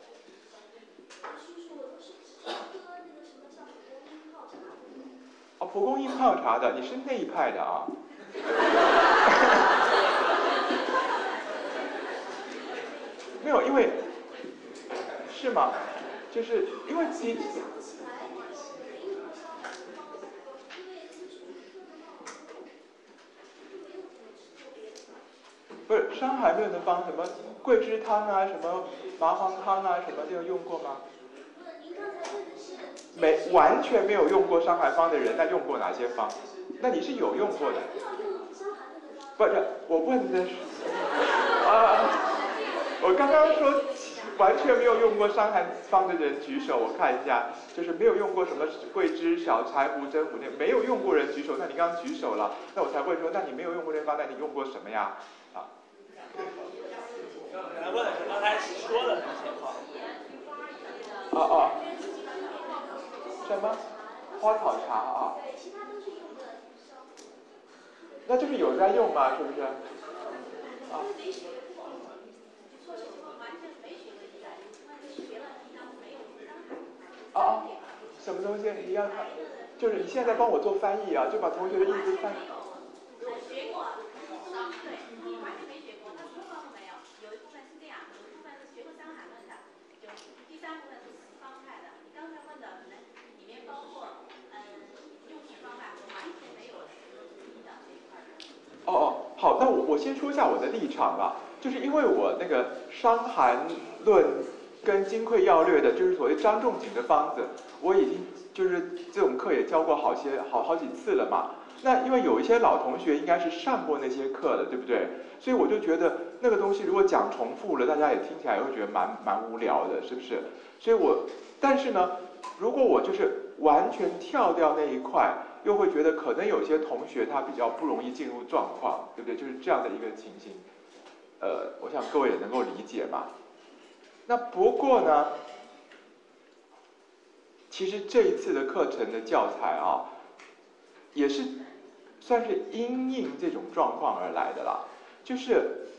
哦，蒲公英泡茶的，你是那一派的啊？没有，因为是吗？就是因为其不是《伤寒论》的方，什么桂枝汤啊，什么麻黄汤啊，什么这个用过吗？没，完全没有用过伤寒方的人，那用过哪些方？那你是有用过的？不是，我问的是啊，我刚刚说完全没有用过伤寒方的人举手，我看一下，就是没有用过什么桂枝、小柴胡、真武那没有用过人举手，那你刚刚举手了，那我才会说，那你没有用过这方，那你用过什么呀？啊？ 我问的是刚才说的那个情况。 哦哦。什么？花草茶啊？那就是有在用吗？是不是？啊。啊啊！什么东西？你要看，就是你现在帮我做翻译啊，就把同学的意思翻译。 学过，对，你完全没学过，那什么方都没有。有一部分是这样，有一部分是学过伤寒论的，有第三部分是十方派的。你刚才问的可能里面包括，嗯，用什方法，完全没有实力的这一块的。 哦哦，好，那我我先说一下我的立场吧，就是因为我那个《伤寒论》跟《金匮要略》的，就是所谓张仲景的方子，我已经就是这种课也教过好些好好几次了嘛。那因为有一些老同学应该是上过那些课的，对不对？所以我就觉得那个东西如果讲重复了，大家也听起来会觉得蛮蛮无聊的，是不是？所以我，但是呢，如果我就是完全跳掉那一块，又会觉得可能有些同学他比较不容易进入状况，对不对？就是这样的一个情形。呃，我想各位也能够理解嘛。那不过呢，其实这一次的课程的教材啊，也是算是因应这种状况而来的啦。就是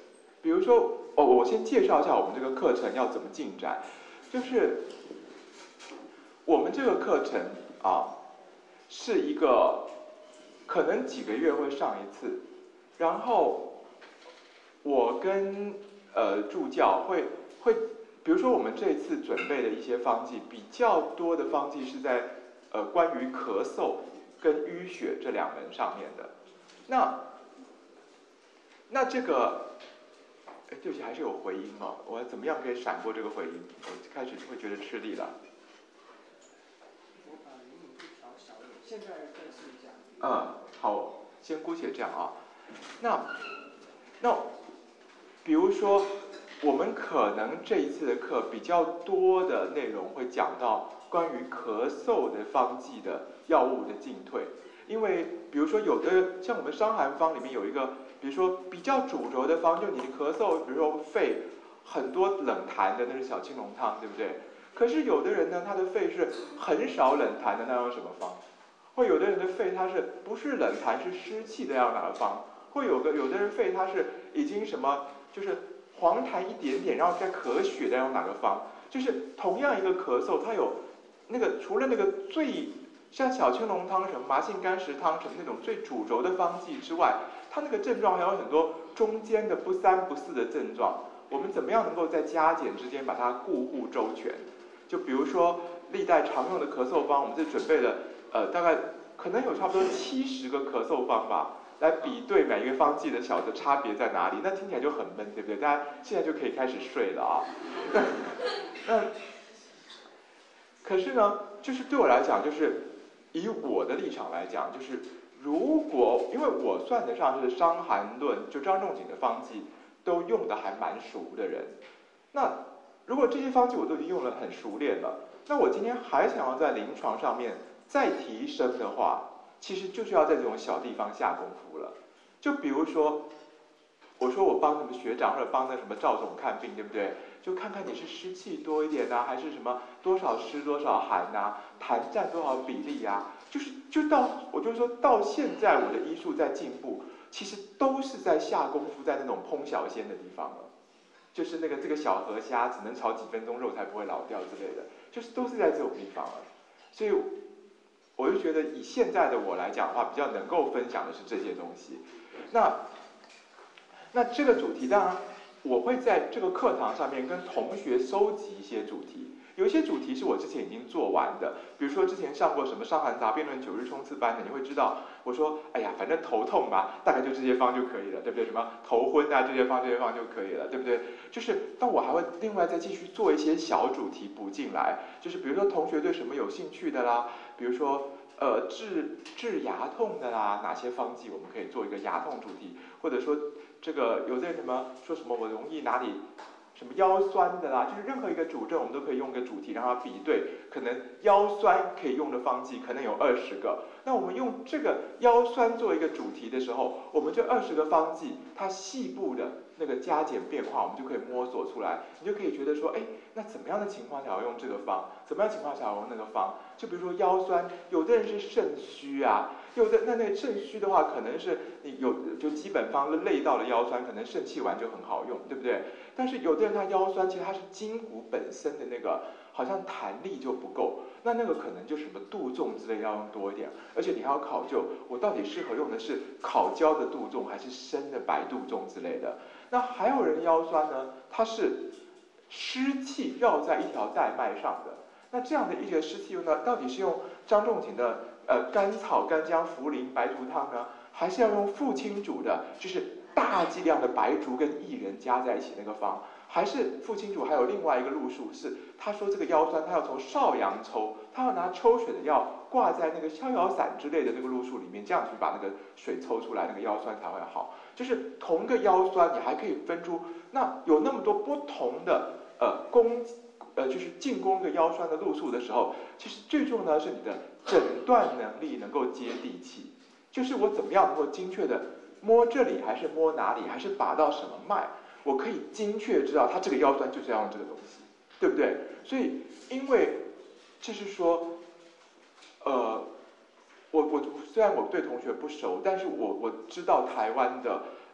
比如说，哦，我先介绍一下我们这个课程要怎么进展，就是我们这个课程啊，是一个可能几个月会上一次，然后我跟呃助教会会，比如说我们这次准备的一些方剂，比较多的方剂是在呃关于咳嗽跟淤血这两门上面的。那那这个，哎，对不起，还是有回音哦，我怎么样可以闪过这个回音？我开始会觉得吃力了。 我把灵敏度调小一点，现在再试一下。 嗯，好，先姑且这样啊。那那比如说，我们可能这一次的课比较多的内容会讲到关于咳嗽的方剂的药物的进退，因为比如说有的像我们伤寒方里面有一个，比如说比较主轴的方，就你的咳嗽，比如说肺很多冷痰的，那是小青龙汤，对不对？可是有的人呢，他的肺是很少冷痰的，那用什么方？或有的人的肺它是不是冷痰是湿气的，要哪个方？会有个有的人肺它是已经什么就是黄痰一点点，然后再咳血的，要哪个方？就是同样一个咳嗽，它有那个除了那个最像小青龙汤什么麻杏干石汤什么那种最主轴的方剂之外，它那个症状还有很多中间的不三不四的症状。我们怎么样能够在加减之间把它顾护周全？就比如说历代常用的咳嗽方，我们这准备了呃大概可能有差不多七十个咳嗽方吧，来比对每一个方剂的小的差别在哪里。那听起来就很闷，对不对？大家现在就可以开始睡了啊。那可是呢，就是对我来讲，就是以我的立场来讲，就是如果因为我算得上是《伤寒论》就张仲景的方剂都用的还蛮熟的人，那如果这些方剂我都已经用了很熟练了，那我今天还想要在临床上面再提升的话，其实就是要在这种小地方下功夫了。就比如说，我说我帮什么学长或者帮那什么赵总看病，对不对？就看看你是湿气多一点啊，还是什么多少湿多少寒啊，痰占多少比例啊，就是就到我就说到现在我的医术在进步，其实都是在下功夫在那种烹小鲜的地方了。就是那个这个小河虾只能炒几分钟肉才不会老掉之类的，就是都是在这种地方了。所以我就觉得以现在的我来讲的话，比较能够分享的是这些东西。那那这个主题当然我会在这个课堂上面跟同学收集一些主题，有一些主题是我之前已经做完的，比如说之前上过什么《伤寒杂辩论》九日冲刺班的，你会知道我说哎呀反正头痛吧，大概就这些方就可以了，对不对？什么头昏啊这些方这些方就可以了，对不对？就是但我还会另外再继续做一些小主题补进来，就是比如说同学对什么有兴趣的啦，比如说呃治治牙痛的啦，哪些方剂我们可以做一个牙痛主题，或者说这个有的人什么说什么我容易哪里什么腰酸的啦，就是任何一个主症我们都可以用个主题让它比对，可能腰酸可以用的方剂可能有二十个，那我们用这个腰酸做一个主题的时候，我们这二十个方剂它细部的那个加减变化我们就可以摸索出来，你就可以觉得说，哎，那怎么样的情况下要用这个方，怎么样的情况下要用那个方？就比如说腰酸，有的人是肾虚啊，有的那那个肾虚的话，可能是你有就基本方累到了腰酸，可能肾气丸就很好用，对不对？但是有的人他腰酸，其实他是筋骨本身的那个好像弹力就不够，那那个可能就什么杜仲之类要用多一点，而且你还要考究我到底适合用的是烤焦的杜仲还是生的白杜仲之类的。那还有人腰酸呢，它是湿气绕在一条带脉上的，那这样的一个湿气呢，到底是用张仲景的呃甘草、干姜、茯苓、白术汤呢，还是要用傅青主的，就是大剂量的白术跟薏仁加在一起那个方？还是傅青主还有另外一个路数是，他说这个腰酸他要从少阳抽，他要拿抽水的药挂在那个逍遥散之类的那个路数里面，这样去把那个水抽出来，那个腰酸才会好。就是同一个腰酸，你还可以分出那有那么多不同的呃攻呃就是进攻一个腰酸的路数的时候，其实最重要的是你的诊断能力能够接地气，就是我怎么样能够精确的摸这里还是摸哪里，还是把到什么脉。我可以精确知道他这个腰酸就是要用这个东西，对不对？所以因为就是说呃我我虽然我对同学不熟，但是我我知道台湾的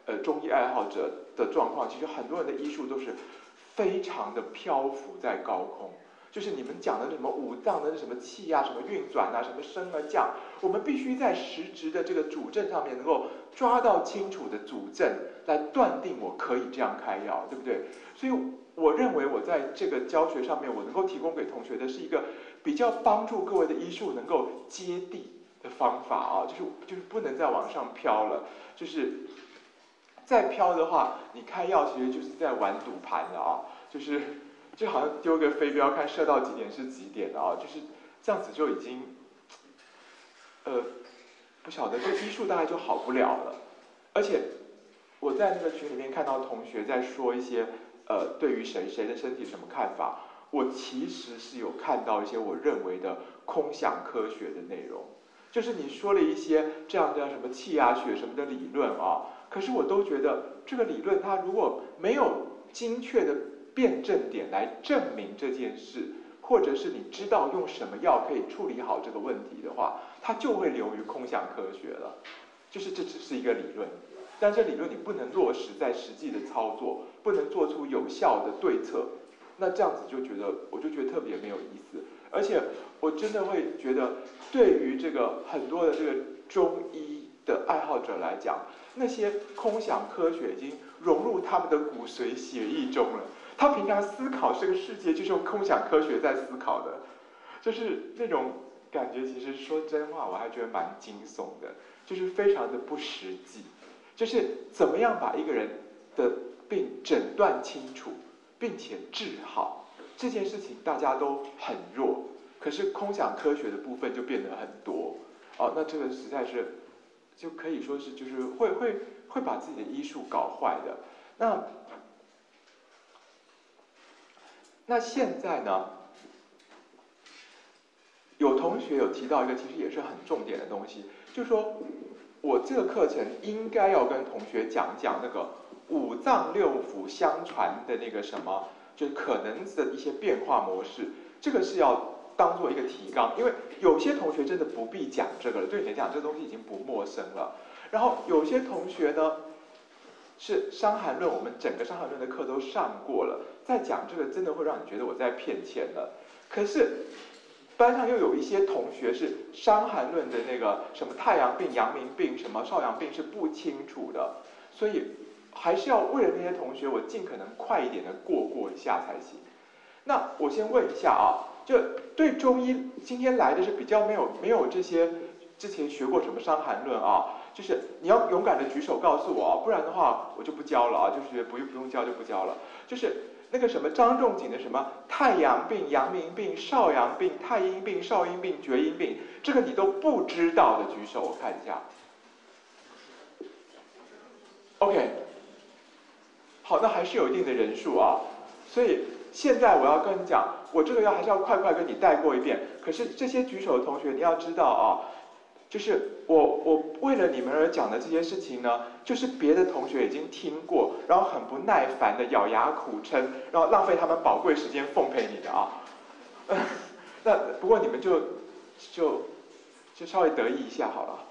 呃中医爱好者的状况，其实很多人的医术都是非常的漂浮在高空。就是你们讲的什么五脏的什么气啊，什么运转啊，什么升啊降，我们必须在实质的这个主症上面能够抓到清楚的主症，来断定我可以这样开药，对不对？所以我认为我在这个教学上面，我能够提供给同学的是一个比较帮助各位的医术能够接地的方法啊，就是就是不能再往上飘了，就是再飘的话，你开药其实就是在玩赌盘了啊，就是。就好像丢个飞镖，看射到几点是几点啊，就是这样子就已经，呃，不晓得，就医术大概就好不了了。而且我在那个群里面看到同学在说一些，呃，对于谁谁的身体什么看法，我其实是有看到一些我认为的空想科学的内容，就是你说了一些这样的什么气啊血什么的理论啊，可是我都觉得这个理论它如果没有精确的辩证点来证明这件事，或者是你知道用什么药可以处理好这个问题的话，它就会流于空想科学了。就是这只是一个理论，但这理论你不能落实在实际的操作，不能做出有效的对策，那这样子就觉得，我就觉得特别没有意思。而且我真的会觉得，对于这个很多的这个中医的爱好者来讲，那些空想科学已经融入他们的骨髓血液中了。他平常思考这个世界就是用空想科学在思考的，就是那种感觉。其实说真话，我还觉得蛮惊悚的，就是非常的不实际。就是怎么样把一个人的病诊断清楚，并且治好，这件事情大家都很弱，可是空想科学的部分就变得很多。哦，那这个实在是就可以说是就是会会会把自己的医术搞坏的。那。那现在呢，有同学有提到一个其实也是很重点的东西，就是说我这个课程应该要跟同学讲讲那个五脏六腑相传的那个什么，就是可能的一些变化模式，这个是要当做一个提纲，因为有些同学真的不必讲这个了，对你来讲这个东西已经不陌生了。然后有些同学呢，是《伤寒论》，我们整个《伤寒论》的课都上过了，再讲这个真的会让你觉得我在骗钱了。可是班上又有一些同学是《伤寒论》的那个什么太阳病、阳明病、什么少阳病是不清楚的，所以还是要为了那些同学，我尽可能快一点的过过一下才行。那我先问一下啊，就对中医今天来的是比较没有没有这些之前学过什么《伤寒论》啊？就是你要勇敢的举手告诉我啊，不然的话我就不教了啊，就是不用不用教就不教了。就是那个什么张仲景的什么太阳病、阳明病、少阳病、太阴病、少阴病、厥阴病，这个你都不知道的举手，我看一下。OK， 好，那还是有一定的人数啊，所以现在我要跟你讲，我这个要还是要快快跟你带过一遍。可是这些举手的同学，你要知道啊。就是我我为了你们而讲的这些事情呢，就是别的同学已经听过，然后很不耐烦的咬牙苦撑，然后浪费他们宝贵时间奉陪你的啊。那不过你们就就就稍微得意一下好了。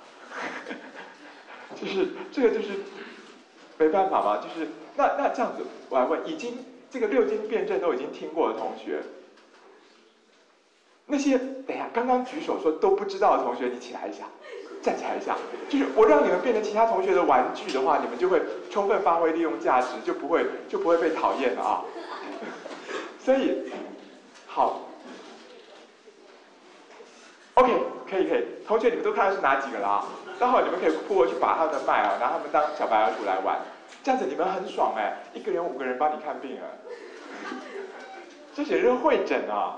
就是这个就是没办法嘛，就是那那这样子，我来问，已经这个六经辩证都已经听过的同学。那些等一下刚刚举手说都不知道的同学，你起来一下，站起来一下。就是我让你们变成其他同学的玩具的话，你们就会充分发挥利用价值，就不会就不会被讨厌了啊。所以好 ，OK， 可以可以，同学你们都看到是哪几个了啊？待会你们可以扑过去把他们的麦啊，拿他们当小白老鼠来玩，这样子你们很爽哎、欸，一个人五个人帮你看病啊，这简直是会诊啊。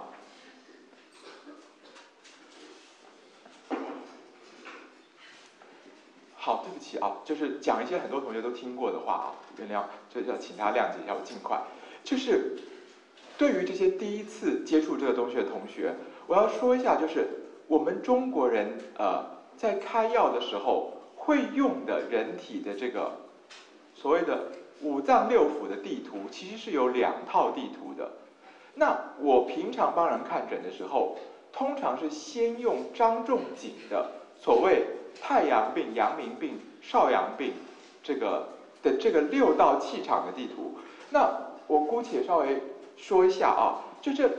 好，对不起啊，就是讲一些很多同学都听过的话啊，原谅，就要请大家谅解一下，我尽快。就是对于这些第一次接触这个东西的同学，我要说一下，就是我们中国人呃在开药的时候会用的人体的这个所谓的五脏六腑的地图，其实是有两套地图的。那我平常帮人看诊的时候，通常是先用张仲景的所谓太阳病、阳明病、少阳病这个的这个六道气场的地图。那我姑且稍微说一下啊，就这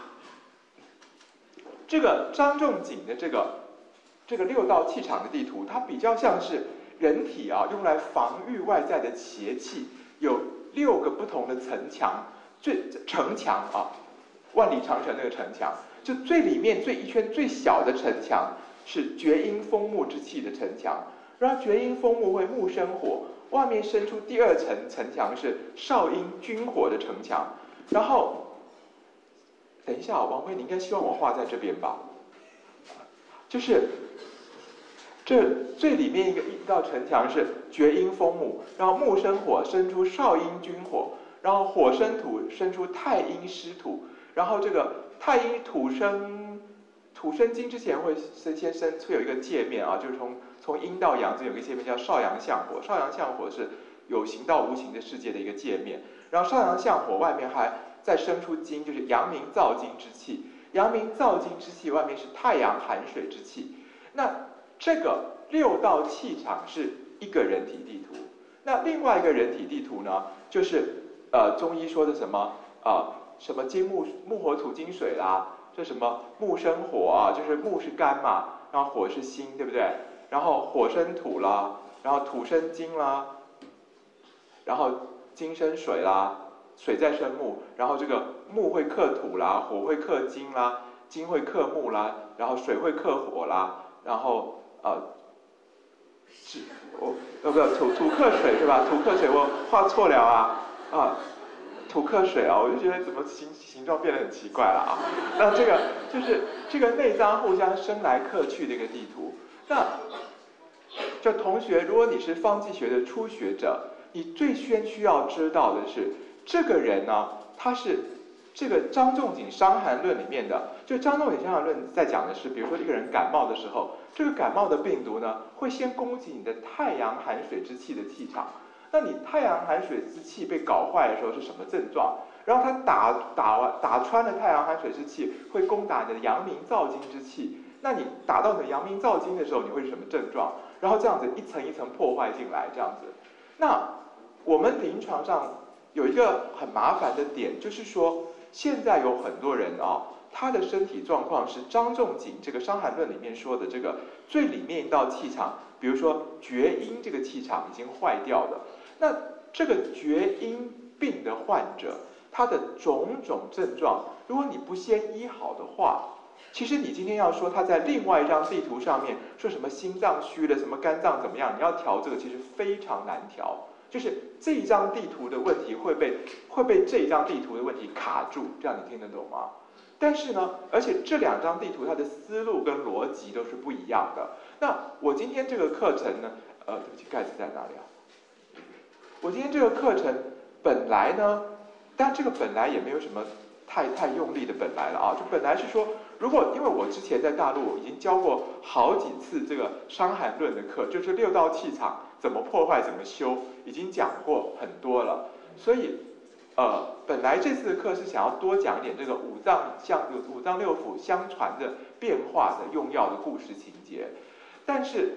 这个张仲景的这个这个六道气场的地图，它比较像是人体啊用来防御外在的邪气，有六个不同的层墙，最城墙啊，万里长城那个城墙，就最里面最一圈最小的城墙是厥阴风木之气的城墙，然后厥阴风木会木生火，外面伸出第二层城墙是少阴君火的城墙，然后。等一下，王辉，你应该希望我画在这边吧？就是这最里面一个一道城墙是厥阴风木，然后木生火，生出少阴君火，然后火生土，生出太阴湿土，然后这个太阴土生土生金之前会先先生会有一个界面啊，就是从从阴到阳这有一个界面叫少阳相火，少阳相火是有形到无形的世界的一个界面，然后少阳相火外面还再生出金，就是阳明燥金之气，阳明燥金之气外面是太阳寒水之气。那这个六道气场是一个人体地图，那另外一个人体地图呢，就是呃中医说的什么啊、呃、什么金木木火土金水啦，这什么木生火啊，就是木是肝嘛，然后火是心，对不对？然后火生土啦，然后土生金啦，然后金生水啦。水再生木，然后这个木会克土啦，火会克金啦，金会克木啦，然后水会克火啦，然后呃，是我呃不土土克水是吧？土克水我画错了啊啊，土克水啊，我就觉得怎么形形状变得很奇怪了啊。那这个就是这个内脏互相生来克去的一个地图。那这同学，如果你是方剂学的初学者，你最先需要知道的是。这个人呢，他是这个张仲景《伤寒论》里面的，就张仲景《伤寒论》在讲的是，比如说一个人感冒的时候，这个感冒的病毒呢，会先攻击你的太阳寒水之气的气场。那你太阳寒水之气被搞坏的时候是什么症状？然后他打打完打穿了太阳寒水之气，会攻打你的阳明燥金之气。那你打到你的阳明燥金的时候，你会是什么症状？然后这样子一层一层破坏进来，这样子。那我们临床上。有一个很麻烦的点，就是说现在有很多人啊，他的身体状况是张仲景这个《伤寒论》里面说的这个最里面一道气场，比如说厥阴这个气场已经坏掉了。那这个厥阴病的患者，他的种种症状，如果你不先医好的话，其实你今天要说他在另外一张地图上面说什么心脏虚了，什么肝脏怎么样，你要调这个其实非常难调。就是这一张地图的问题会被会被这一张地图的问题卡住，这样你听得懂吗？但是呢，而且这两张地图它的思路跟逻辑都是不一样的。那我今天这个课程呢，呃，对不起，盖子在哪里啊？我今天这个课程本来呢，但这个本来也没有什么太太用力的本来了啊，就本来是说，如果因为我之前在大陆已经教过好几次这个《伤寒论》的课，就是六道气场。怎么破坏，怎么修，已经讲过很多了。所以，呃，本来这次的课是想要多讲一点这个五脏相五脏六腑相传的变化的用药的故事情节，但是，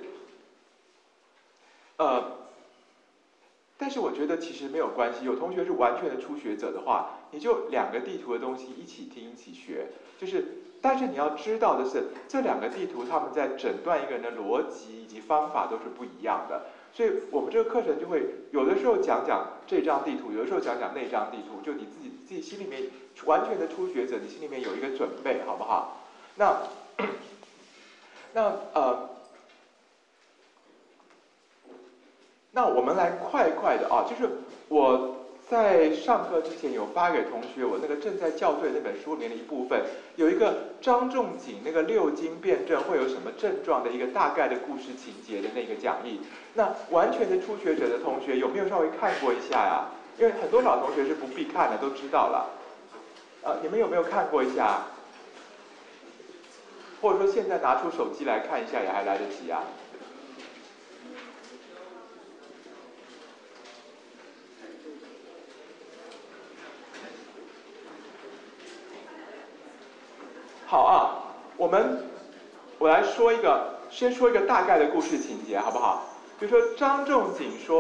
呃，但是我觉得其实没有关系。有同学是完全的初学者的话，你就两个地图的东西一起听一起学，就是。但是你要知道的是，这两个地图他们在诊断一个人的逻辑以及方法都是不一样的。所以我们这个课程就会有的时候讲讲这张地图，有的时候讲讲那张地图，就你自己自己心里面完全的初学者，你心里面有一个准备，好不好？那那呃，那我们来快快的啊，就是我在上课之前有发给同学我那个正在校对那本书里面的一部分，有一个张仲景那个六经辩证会有什么症状的一个大概的故事情节的那个讲义。那完全的初学者的同学有没有稍微看过一下呀？因为很多老同学是不必看的，都知道了。呃，你们有没有看过一下？或者说现在拿出手机来看一下也还来得及啊？好啊，我们我来说一个，先说一个大概的故事情节，好不好？比如说张仲景说，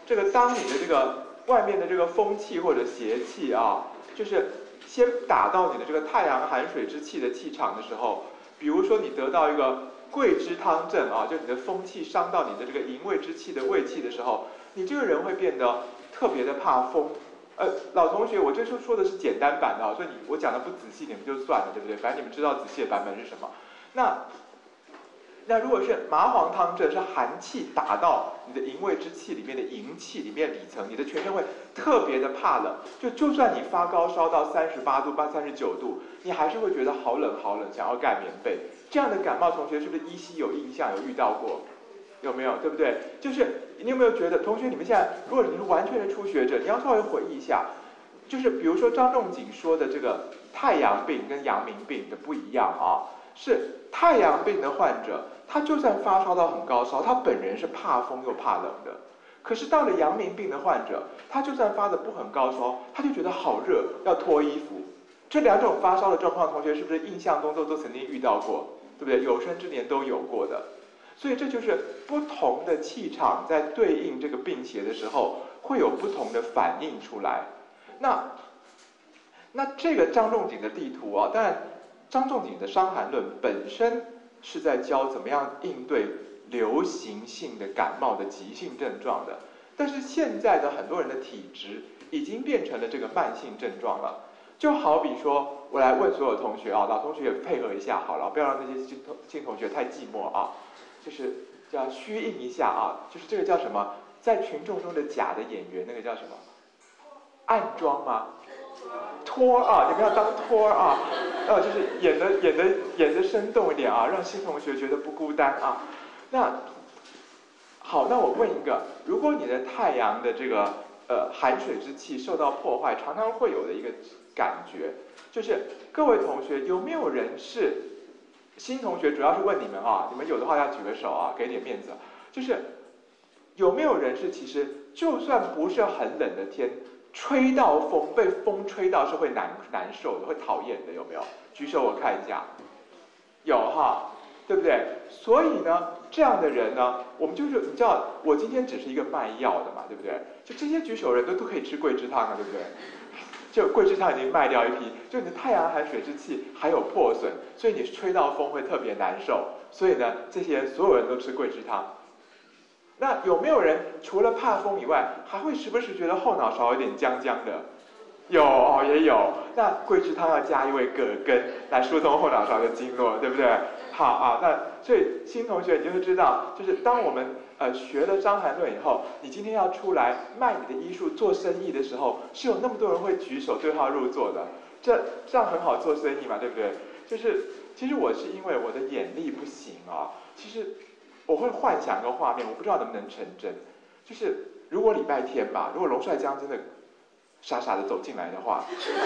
这个当你的这个外面的这个风气或者邪气啊，就是先打到你的这个太阳寒水之气的气场的时候，比如说你得到一个桂枝汤症啊，就你的风气伤到你的这个营卫之气的胃气的时候，你这个人会变得特别的怕风。呃，老同学，我这说说的是简单版的啊，所以你我讲的不仔细，你们就算了，对不对？反正你们知道仔细的版本是什么。那那如果是麻黄汤症，是寒气打到你的营卫之气里面的营气里面里层，你的全身会特别的怕冷。就就算你发高烧到三十八度、八三十九度，你还是会觉得好冷好冷，想要盖棉被。这样的感冒，同学是不是依稀有印象，有遇到过？有没有？对不对？就是你有没有觉得，同学你们现在，如果你是完全的初学者，你要稍微回忆一下，就是比如说张仲景说的这个太阳病跟阳明病的不一样啊，是太阳病的患者，他就算发烧到很高烧，他本人是怕风又怕冷的。可是到了阳明病的患者，他就算发的不很高烧，他就觉得好热，要脱衣服。这两种发烧的状况，同学是不是印象中都都曾经遇到过？对不对？有生之年都有过的。所以这就是不同的气场在对应这个病邪的时候，会有不同的反应出来。那那这个张仲景的地图啊，当然张仲景的《伤寒论》本身是在教怎么样应对流行性的感冒的急性症状的，但是现在的很多人的体质已经变成了这个慢性症状了。就好比说，我来问所有同学啊，老同学也配合一下好了，不要让那些新同新同学太寂寞啊。就是叫虚应一下啊，就是这个叫什么，在群众中的假的演员，那个叫什么？暗装吗？托啊，你们要当托啊，呃、啊，就是演的演的演的生动一点啊，让新同学觉得不孤单啊。那好，那我问一个，如果你的太阳的这个呃寒水之气受到破坏，常常会有的一个感觉，就是各位同学有没有人是？新同学主要是问你们啊，你们有的话要举个手啊，给点面子。就是有没有人是其实就算不是很冷的天，吹到风，被风吹到是会难难受的，会讨厌的，有没有？举手我看一下。有哈，对不对？所以呢，这样的人呢，我们就是你知道，我今天只是一个卖药的嘛，对不对？就这些举手人都都可以吃桂枝汤啊，对不对？就桂枝汤已经卖掉一批，就你的太阳寒水之气还有破损，所以你吹到风会特别难受。所以呢，这些所有人都吃桂枝汤。那有没有人除了怕风以外，还会时不时觉得后脑勺有点僵僵的？有哦，也有。那桂枝汤要加一味葛根来疏通后脑勺的经络，对不对？好啊，那所以新同学你就会知道，就是当我们呃学了《伤寒论》以后，你今天要出来卖你的医术做生意的时候，是有那么多人会举手对号入座的，这这样很好做生意嘛，对不对？就是其实我是因为我的眼力不行啊，其实我会幻想一个画面，我不知道能不能成真，就是如果礼拜天吧，如果龙帅江真的傻傻的走进来的话，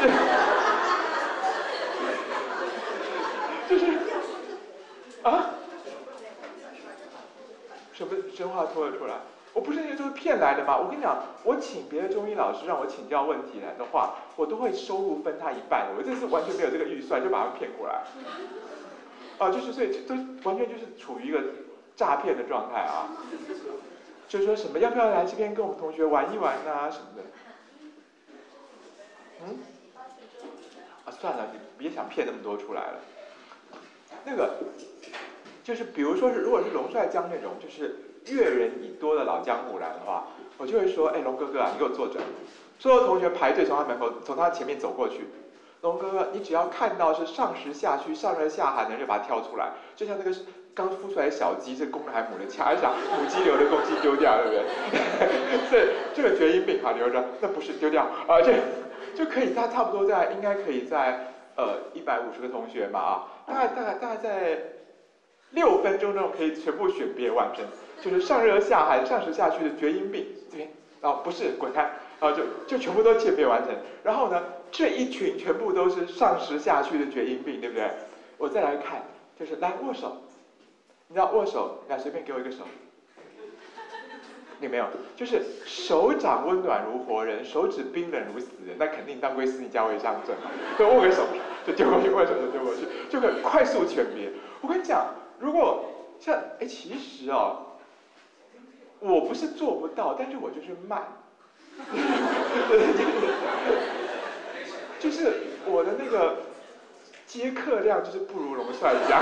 就是啊，什么真话说了出来？我不是那些都是骗来的吗？我跟你讲，我请别的中医老师让我请教问题来的话，我都会收入分他一半。我这次完全没有这个预算，就把他们骗过来。啊，就是所以都完全就是处于一个诈骗的状态啊。就说什么要不要来这边跟我们同学玩一玩啊什么的。嗯？啊，算了，你别想骗那么多出来了。那个，就是比如说是，如果是龙帅江那种，就是阅人已多的老江湖来的话，我就会说，哎，龙哥哥啊，你给我坐着。所有同学排队从他门口，从他前面走过去。龙哥哥，你只要看到是上实下虚、上热下寒的人，就把它挑出来。就像那个刚孵出来的小鸡，是公的还是母的，掐一下，母鸡留的公鸡丢掉，对不对？所以这个厥阴病啊，留着，那不是丢掉啊，这就可以，它差不多在，应该可以在呃一百五十个同学嘛啊，大概大概大概在六分钟中可以全部选别完成，就是上热下寒、上实下虚的厥阴病这边啊，不是滚开啊，就就全部都鉴别完成。然后呢，这一群全部都是上实下虚的厥阴病，对不对？我再来看，就是来握手，你知道握手，来随便给我一个手。有没有？就是手掌温暖如活人，手指冰冷如死人，那肯定当归斯尼加维上症嘛。就握个手就丢过去，握手就丢过去，就很快速全别。我跟你讲，如果像哎，其实哦， 我不是做不到，但是我就是慢。就是我的那个接客量就是不如龙帅这样。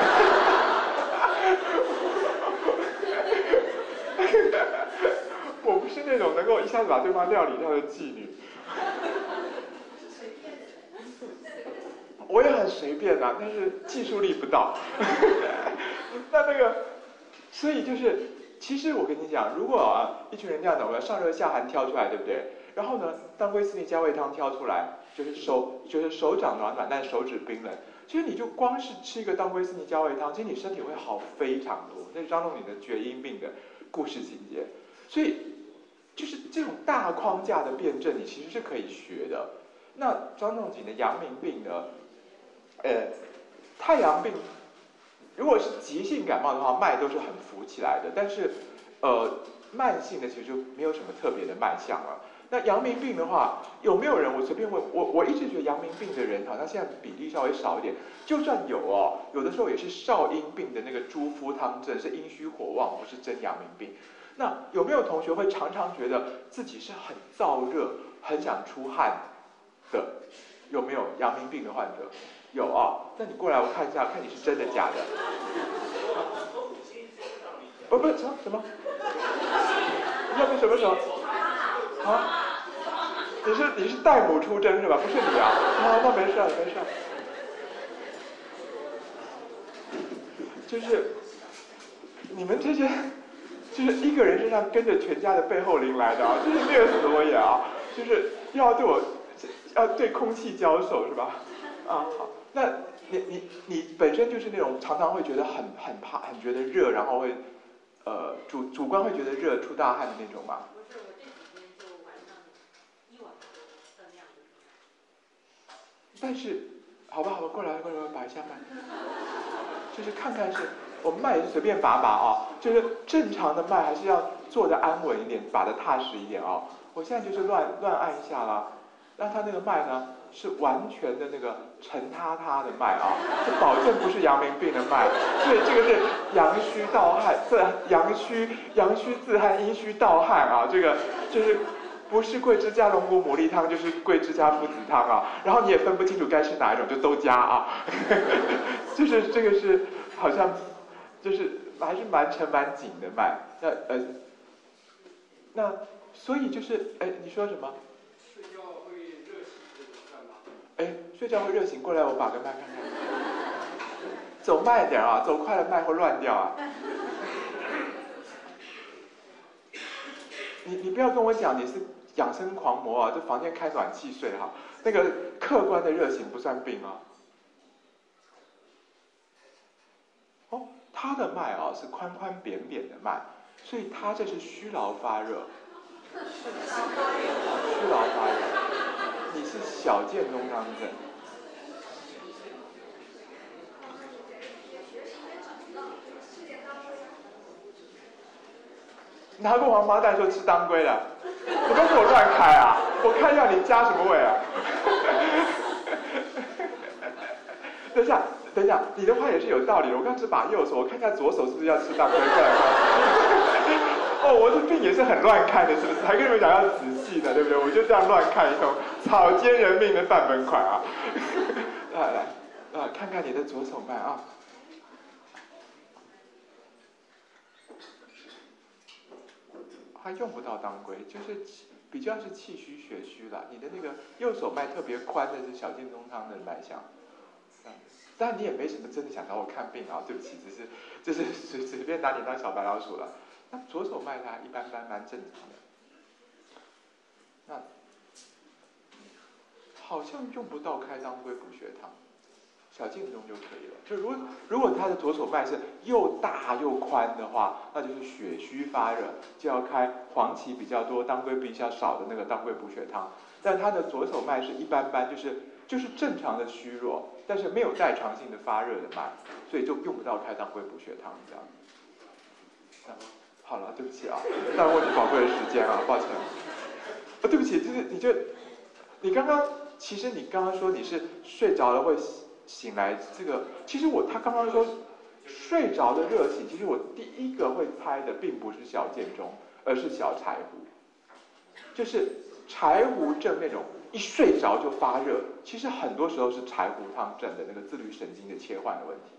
我不是那种能够一下子把对方料理掉的妓女。我也很随便啊，但是技术力不到。那那个，所以就是，其实我跟你讲，如果啊一群人这样子，我们上热下寒挑出来，对不对？然后呢，当归四逆加味汤挑出来，就是手就是手掌暖暖，但手指冰冷。其实你就光是吃一个当归四逆加味汤，其实你身体会好非常多。那是张仲景的厥阴病的故事情节。所以，就是这种大框架的辩证，你其实是可以学的。那张仲景的阳明病呢？呃，太阳病，如果是急性感冒的话，脉都是很浮起来的，但是，呃，慢性的其实就没有什么特别的脉象了。那阳明病的话，有没有人？我随便问，我我一直觉得阳明病的人好像现在比例稍微少一点。就算有哦，有的时候也是少阴病的那个诸夫汤症，是阴虚火旺，不是真阳明病。那有没有同学会常常觉得自己是很燥热、很想出汗的？有没有阳明病的患者？有啊，那你过来我看一下，看你是真的假的。不不什么什么？要不什么什么？啊？你是你是代母出征是吧？不是你啊？啊，那没事没事。就是你们这些，就是一个人身上跟着全家的背后灵来的啊，就是虐死我也啊！就是又要对我，要对空气交手是吧？啊好。那你你你本身就是那种常常会觉得很很怕、很觉得热，然后会呃主主观会觉得热、出大汗的那种吗？ 不是，我这几天就晚上一晚上到那样子。 但是，好吧好吧，过来过来把一下脉，就是看看是我们脉也是随便把把啊，就是正常的脉还是要做的安稳一点，把的踏实一点啊。我现在就是乱乱按一下啦，让他那个脉呢。是完全的那个沉塌塌的脉啊，是保证不是阳明病的脉，所以这个是阳虚盗汗，自阳虚阳虚自汗，阴虚盗汗啊，这个就是不是桂枝加龙骨牡蛎汤，就是桂枝加附子汤啊，然后你也分不清楚该吃哪一种，就都加啊，就是这个是好像就是还是蛮沉蛮紧的脉，那呃那所以就是哎你说什么？哎，睡觉会热醒，过来我把个脉看看。走慢一点啊，走快了脉会乱掉啊。你你不要跟我讲你是养生狂魔啊，这房间开暖气睡哈、啊，那个客观的热醒不算病啊。哦，他的脉啊是宽宽扁扁的脉，所以他这是虚劳发热。虚劳发热。你是小建中汤症，拿过王八蛋说吃当归的，你不要给我乱开啊！我看一下你加什么味啊？等一下，等一下，你的话也是有道理的。我刚只把右手，我看一下左手是不是要吃当归？过来看。哦，我的病也是很乱看的，是不是？还跟你们讲要仔细的，对不对？我就这样乱看一通，草菅人命的范本款啊！来来，啊，看看你的左手脉啊。它用不到当归，就是比较是气虚血虚啦。你的那个右手脉特别宽的是小建中汤的脉象。当然你也没什么真的想找我看病啊，对不起，只是就是随随便拿你当小白老鼠了。那左手脉它一般般，蛮正常的。那好像用不到开当归补血汤，小建中就可以了。就如果如果他的左手脉是又大又宽的话，那就是血虚发热，就要开黄芪比较多、当归比较少的那个当归补血汤。但他的左手脉是一般般，就是就是正常的虚弱，但是没有代偿性的发热的脉，所以就用不到开当归补血汤这样。那好了，对不起啊，耽误你宝贵的时间啊，抱歉。啊，对不起，就是你就你刚刚其实你刚刚说你是睡着了会醒来，这个其实我他刚刚说睡着的热醒，其实我第一个会猜的并不是小建中， 而是小柴胡。就是柴胡症那种一睡着就发热，其实很多时候是柴胡汤症的那个自律神经的切换的问题。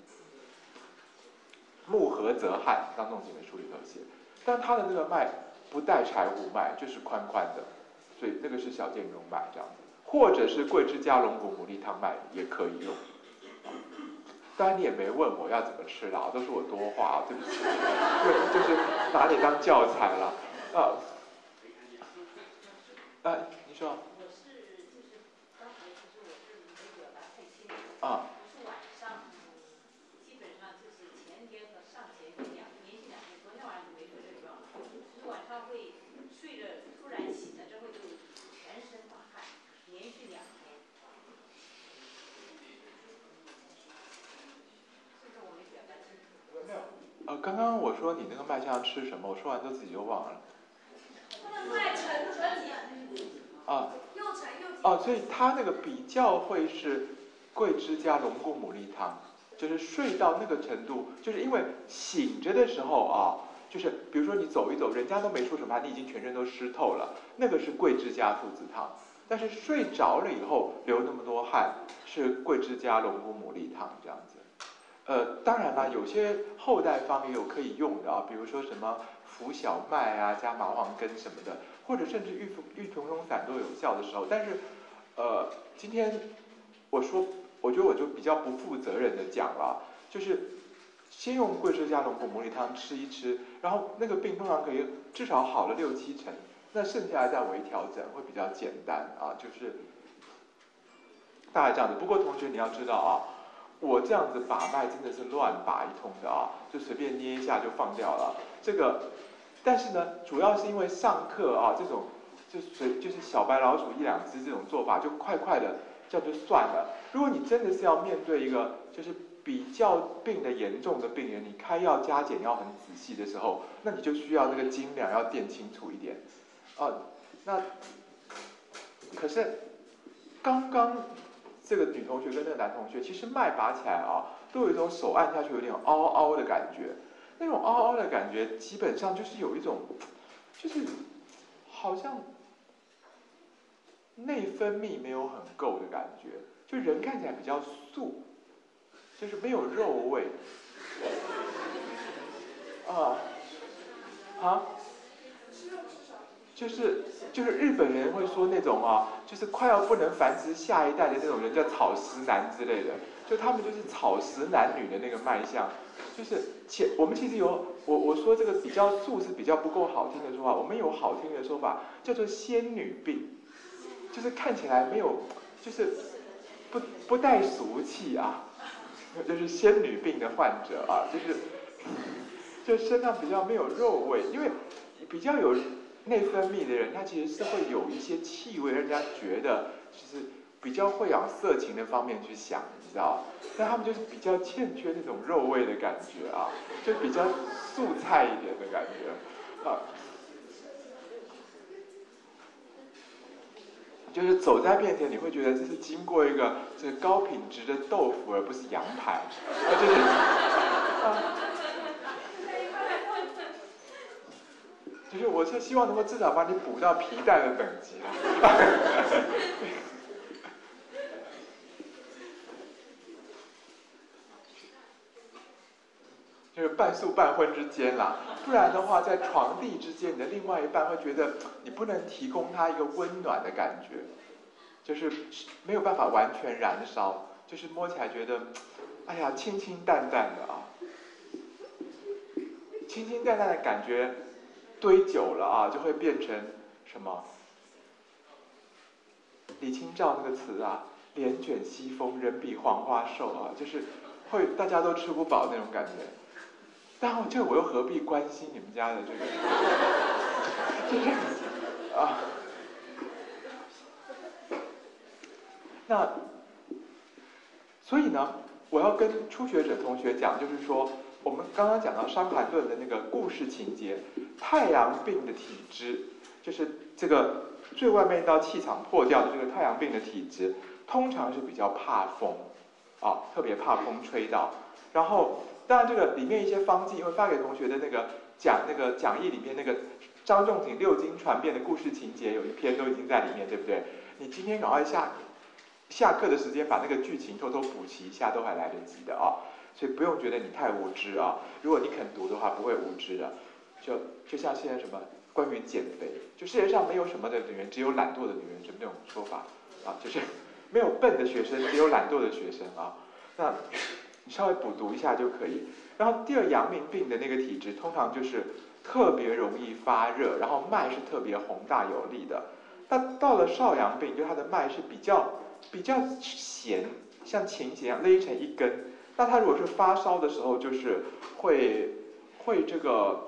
木合则汗，当仲景的书里头写，但他的那个脉不带柴胡脉，就是宽宽的，所以那个是小建荣脉这样子，或者是桂枝加龙骨牡蛎汤脉也可以用。当然你也没问我要怎么吃啦，都是我多话，对不起，对，就是拿你当教材了，啊，啊，你说。 我是就是刚才其实我是没表达太清楚， 啊。 就是晚上基本上就是前天和上前天两连续两天，昨天晚上就没什么症状了，就是晚上会睡着突然醒了之后就全身打汗，连续两天。是不是我没表达清楚？ 没有。呃，刚刚我说你那个脉象吃什么，我说完之后自己就忘了。 脉沉沉紧。 啊。 又沉又紧。 哦，所以他那个比较会是桂枝加龙骨牡蛎汤，就是睡到那个程度，就是因为醒着的时候啊，就是比如说你走一走，人家都没说什么，你已经全身都湿透了，那个是桂枝加附子汤。但是睡着了以后流那么多汗，是桂枝加龙骨牡蛎汤这样子。呃，当然了，有些后代方也有可以用的啊，比如说什么浮小麦啊，加麻黄根什么的，或者甚至玉玉茼蒿散都有效的时候。但是，呃，今天我说，我觉得我就比较不负责任的讲了，就是先用桂枝加龙骨牡蛎汤吃一吃，然后那个病通常可以至少好了六七成，那剩下来再微调整会比较简单啊，就是大概这样子。不过同学你要知道啊，我这样子把脉真的是乱把一通的啊，就随便捏一下就放掉了。这个，但是呢，主要是因为上课啊，这种就随就是小白老鼠一两只这种做法，就快快的这样就算了。如果你真的是要面对一个就是比较病的严重的病人，你开药加减要很仔细的时候，那你就需要那个斤两要垫清楚一点啊。那可是刚刚。这个女同学跟那个男同学，其实脉拔起来啊，都有一种手按下去有点凹凹的感觉。那种凹凹的感觉，基本上就是有一种，就是好像内分泌没有很够的感觉，就人看起来比较素，就是没有肉味。啊啊，就是就是日本人会说那种啊，就是快要不能繁殖下一代的那种人叫草食男之类的，就他们就是草食男女的那个脉象，就是前我们其实有我我说这个比较素是比较不够好听的说法，我们有好听的说法叫做仙女病，就是看起来没有就是不不带俗气啊，就是仙女病的患者啊，就是就身上比较没有肉味，因为比较有内分泌的人，他其实是会有一些气味，让人家觉得就是比较会往色情的方面去想，你知道？但他们就是比较欠缺那种肉味的感觉啊，就比较素菜一点的感觉啊。就是走在面前，你会觉得这是经过一个这个高品质的豆腐，而不是羊排，啊，就是。啊就是我是希望能够至少把你补到皮蛋的等级啦。就是半素半荤之间啦，不然的话，在床地之间，你的另外一半会觉得你不能提供他一个温暖的感觉，就是没有办法完全燃烧，就是摸起来觉得，哎呀，清清淡淡的啊，清清淡淡的感觉。堆久了啊，就会变成什么？李清照那个词啊，帘卷西风，人比黄花瘦啊，就是会大家都吃不饱那种感觉。但我这我又何必关心你们家的这个？就是啊，那所以呢，我要跟初学者同学讲，就是说。我们刚刚讲到《伤寒论》的那个故事情节，太阳病的体质，就是这个最外面一道气场破掉的这个太阳病的体质，通常是比较怕风，啊，特别怕风吹到。然后，当然这个里面一些方剂，因为发给同学的那个讲那个讲义里面那个张仲景六经传变的故事情节有一篇都已经在里面，对不对？你今天赶快下下课的时间把那个剧情偷偷补齐一下，都还来得及的啊。所以不用觉得你太无知啊，如果你肯读的话，不会无知的。就就像现在什么关于减肥，就世界上没有什么的女人，只有懒惰的女人，什么那种说法啊，就是没有笨的学生，只有懒惰的学生啊。那你稍微补读一下就可以。然后第二，阳明病的那个体质通常就是特别容易发热，然后脉是特别宏大有力的。那到了少阳病，就它的脉是比较比较弦，像琴弦一样勒成一根。那它如果是发烧的时候，就是会会这个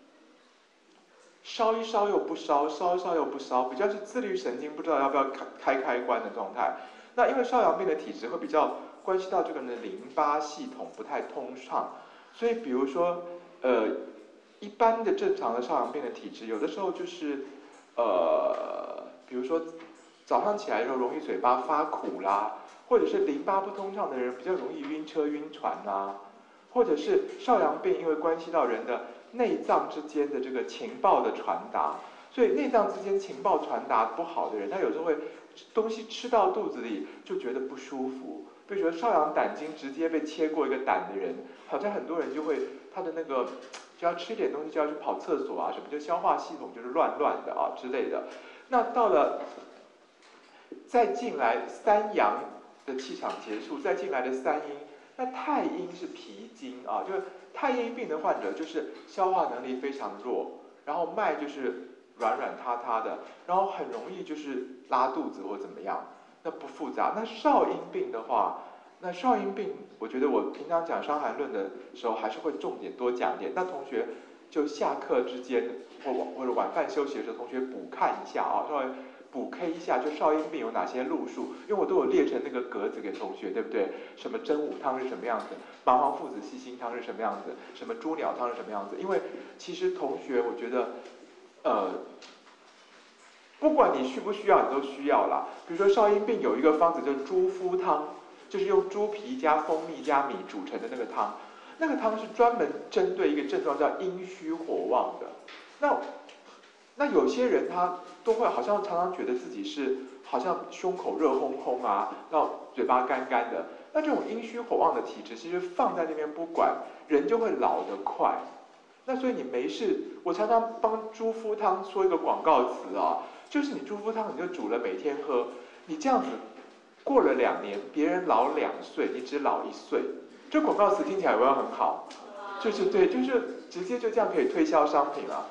烧一烧又不烧，烧一烧又不烧，比较是自律神经不知道要不要开开开关的状态。那因为少阳病的体质会比较关系到这个人的淋巴系统不太通畅，所以比如说呃一般的正常的少阳病的体质，有的时候就是呃比如说早上起来的时候容易嘴巴发苦啦。或者是淋巴不通畅的人比较容易晕车晕船啊，或者是少阳病，因为关系到人的内脏之间的这个情报的传达，所以内脏之间情报传达不好的人，他有时候会东西吃到肚子里就觉得不舒服。比如说少阳胆经直接被切过一个胆的人，好像很多人就会他的那个就要吃点东西就要去跑厕所啊，什么就消化系统就是乱乱的啊之类的。那到了再进来三阳的气场结束，再进来的三阴，那太阴是脾经啊，就是太阴病的患者就是消化能力非常弱，然后脉就是软软塌塌的，然后很容易就是拉肚子或怎么样，那不复杂。那少阴病的话，那少阴病我觉得我平常讲伤寒论的时候还是会重点多讲点，那同学就下课之间或或者晚饭休息的时候，同学补看一下啊，稍微补 K 一下，就少阴病有哪些路数，因为我都有列成那个格子给同学，对不对？什么真武汤是什么样子，麻黄附子细辛汤是什么样子，什么猪鸟汤是什么样子。因为其实同学，我觉得，呃，不管你需不需要，你都需要啦。比如说少阴病有一个方子叫猪肤汤，就是用猪皮加蜂蜜加米煮成的那个汤，那个汤是专门针对一个症状叫阴虚火旺的。那那有些人他都会好像常常觉得自己是好像胸口热烘烘啊，然后嘴巴干干的。那这种阴虚火旺的体质，其实放在那边不管，人就会老得快。那所以你没事，我常常帮猪肤汤说一个广告词啊，就是你猪肤汤你就煮了每天喝，你这样子过了两年，别人老两岁，你只老一岁。这广告词听起来有没有很好？就是对，就是直接就这样可以推销商品了。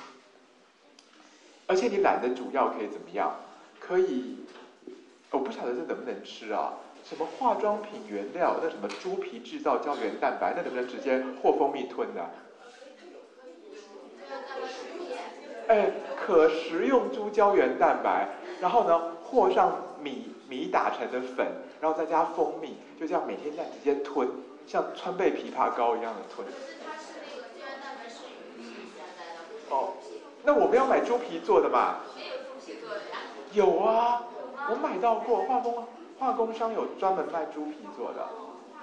而且你懒得煮药可以怎么样？可以，我不晓得这能不能吃啊？什么化妆品原料，那什么猪皮制造胶原蛋白，那能不能直接和蜂蜜吞的、啊？哎，可食用猪胶原蛋白，然后呢和上米米打成的粉，然后再加蜂蜜，就这样每天这样直接吞，像川贝枇杷膏一样的吞。哦。那我们要买猪皮做的嘛？没有猪皮做的呀。有啊，我买到过，化工化工商有专门卖猪皮做的。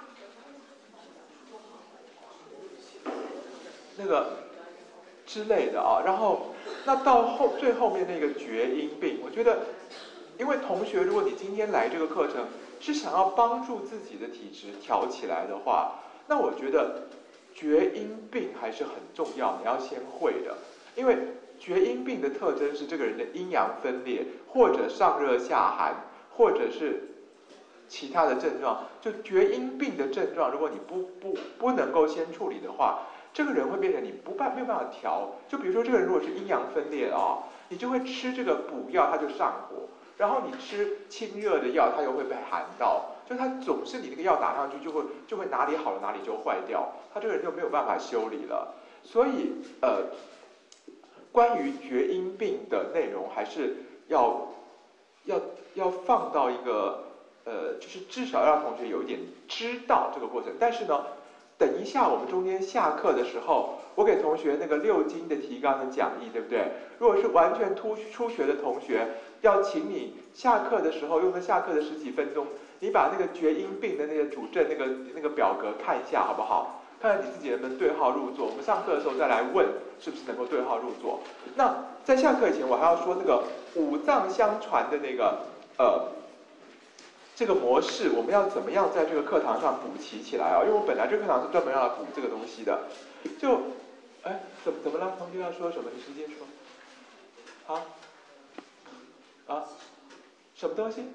那个之类的啊，然后那到后最后面那个厥阴病，我觉得，因为同学，如果你今天来这个课程是想要帮助自己的体质调起来的话，那我觉得厥阴病还是很重要，你要先会的，因为厥阴病的特征是这个人的阴阳分裂，或者上热下寒，或者是其他的症状。就厥阴病的症状，如果你不不不能够先处理的话，这个人会变成你不办没有办法调。就比如说这个人如果是阴阳分裂啊、哦，你就会吃这个补药，他就上火；然后你吃清热的药，他又会被寒到。就他总是你那个药打上去，就会就会哪里好了哪里就坏掉，他这个人就没有办法修理了。所以呃。关于厥阴病的内容，还是要要要放到一个呃，就是至少让同学有一点知道这个过程。但是呢，等一下我们中间下课的时候，我给同学那个六经的提纲的讲义，对不对？如果是完全初初学的同学，要请你下课的时候用那下课的十几分钟，你把那个厥阴病的那个主症那个那个表格看一下，好不好？ 看看你自己能不能对号入座。我们上课的时候再来问，是不是能够对号入座。那在下课以前，我还要说那个五脏相传的那个呃这个模式，我们要怎么样在这个课堂上补齐起来啊？因为我本来这个课堂是专门要来补这个东西的。就，哎，怎么怎么了？同学要说什么？你直接说。好。啊？什么东西？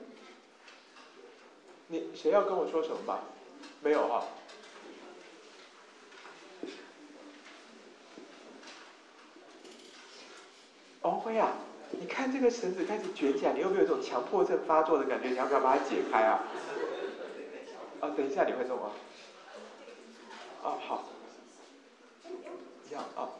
你谁要跟我说什么吧？没有哈。王辉啊，你看这个绳子开始卷起来，你有没有一种强迫症发作的感觉？你要不要把它解开啊？啊，等一下你会弄啊。哦，好。这样啊。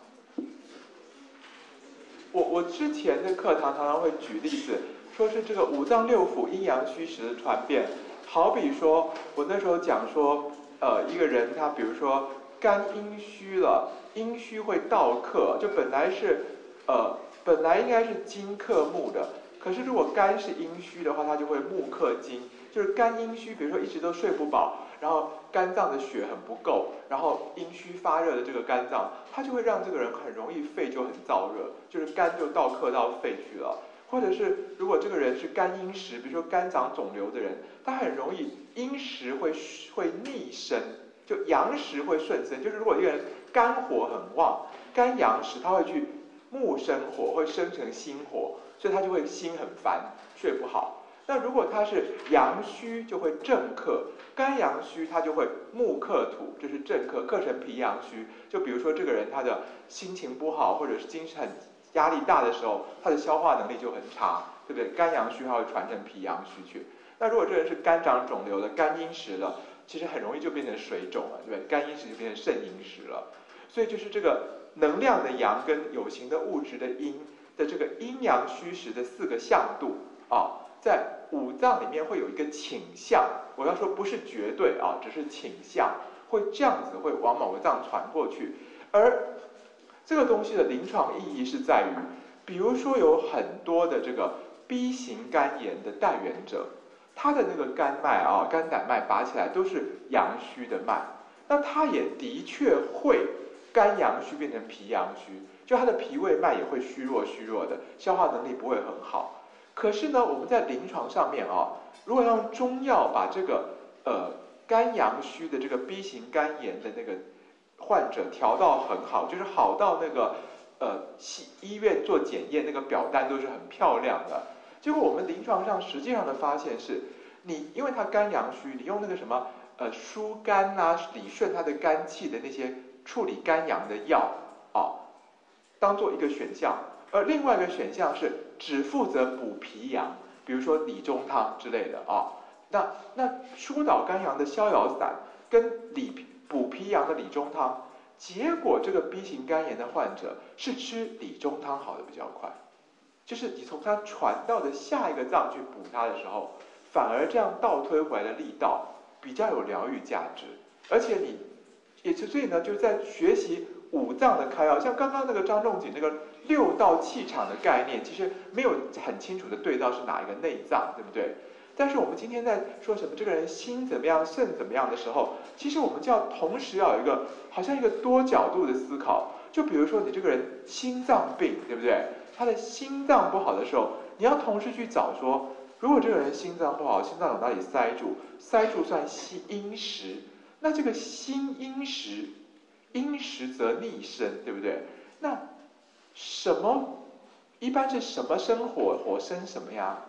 我我之前的课堂常常会举例子，说是这个五脏六腑阴阳虚实的传变。好比说，我那时候讲说，呃，一个人他比如说肝阴虚了，阴虚会倒克，就本来是呃本来应该是金克木的，可是如果肝是阴虚的话，它就会木克金，就是肝阴虚，比如说一直都睡不饱，然后肝脏的血很不够，然后阴虚发热的这个肝脏，它就会让这个人很容易肺就很燥热，就是肝就倒克到肺去了。或者是如果这个人是肝阴实，比如说肝长肿瘤的人，他很容易阴实会会逆生，就阳实会顺生。就是如果一个人肝火很旺，肝阳实，他会去木生火，会生成心火，所以他就会心很烦，睡不好。那如果他是阳虚，就会正克，肝阳虚他就会木克土，这是正克，克成脾阳虚。就比如说这个人他的心情不好，或者是精神很压力大的时候，他的消化能力就很差，对不对？肝阳虚它会传成脾阳虚去。那如果这个人是肝长肿瘤的，肝阴实了，其实很容易就变成水肿了，对不对？肝阴实就变成肾阴实了。所以就是这个能量的阳跟有形的物质的阴的这个阴阳虚实的四个向度啊，在五脏里面会有一个倾向，我要说不是绝对啊，只是倾向，会这样子会往某个脏传过去。而这个东西的临床意义是在于，比如说有很多的这个 B 型肝炎的带源者，他的那个肝脉啊、肝胆脉拔起来都是阳虚的脉，那他也的确会肝阳虚变成脾阳虚，就他的脾胃脉也会虚弱虚弱的，消化能力不会很好。可是呢，我们在临床上面啊，如果用中药把这个呃肝阳虚的这个 B 型肝炎的那个患者调到很好，就是好到那个呃医院做检验那个表单都是很漂亮的。结果我们临床上实际上的发现是，你因为他肝阳虚，你用那个什么呃疏肝啊、理顺他的肝气的那些处理肝阳的药啊，当做一个选项。而另外一个选项是只负责补脾阳，比如说理中汤之类的啊。那那疏导肝阳的逍遥散跟理补脾阳的理中汤，结果这个 B 型肝炎的患者是吃理中汤好的比较快，就是你从他传到的下一个脏去补他的时候，反而这样倒推回来的力道比较有疗愈价值。而且你也所以呢，就是在学习五脏的开药，像刚刚那个张仲景那个六道气场的概念，其实没有很清楚的对到是哪一个内脏，对不对？但是我们今天在说什么这个人心怎么样肾怎么样的时候，其实我们就要同时要有一个好像一个多角度的思考。就比如说你这个人心脏病，对不对？他的心脏不好的时候，你要同时去找说，如果这个人心脏不好，心脏有哪里塞住，塞住算心阴实，那这个心阴实，阴实则逆生，对不对？那什么一般是什么生火，火生什么呀？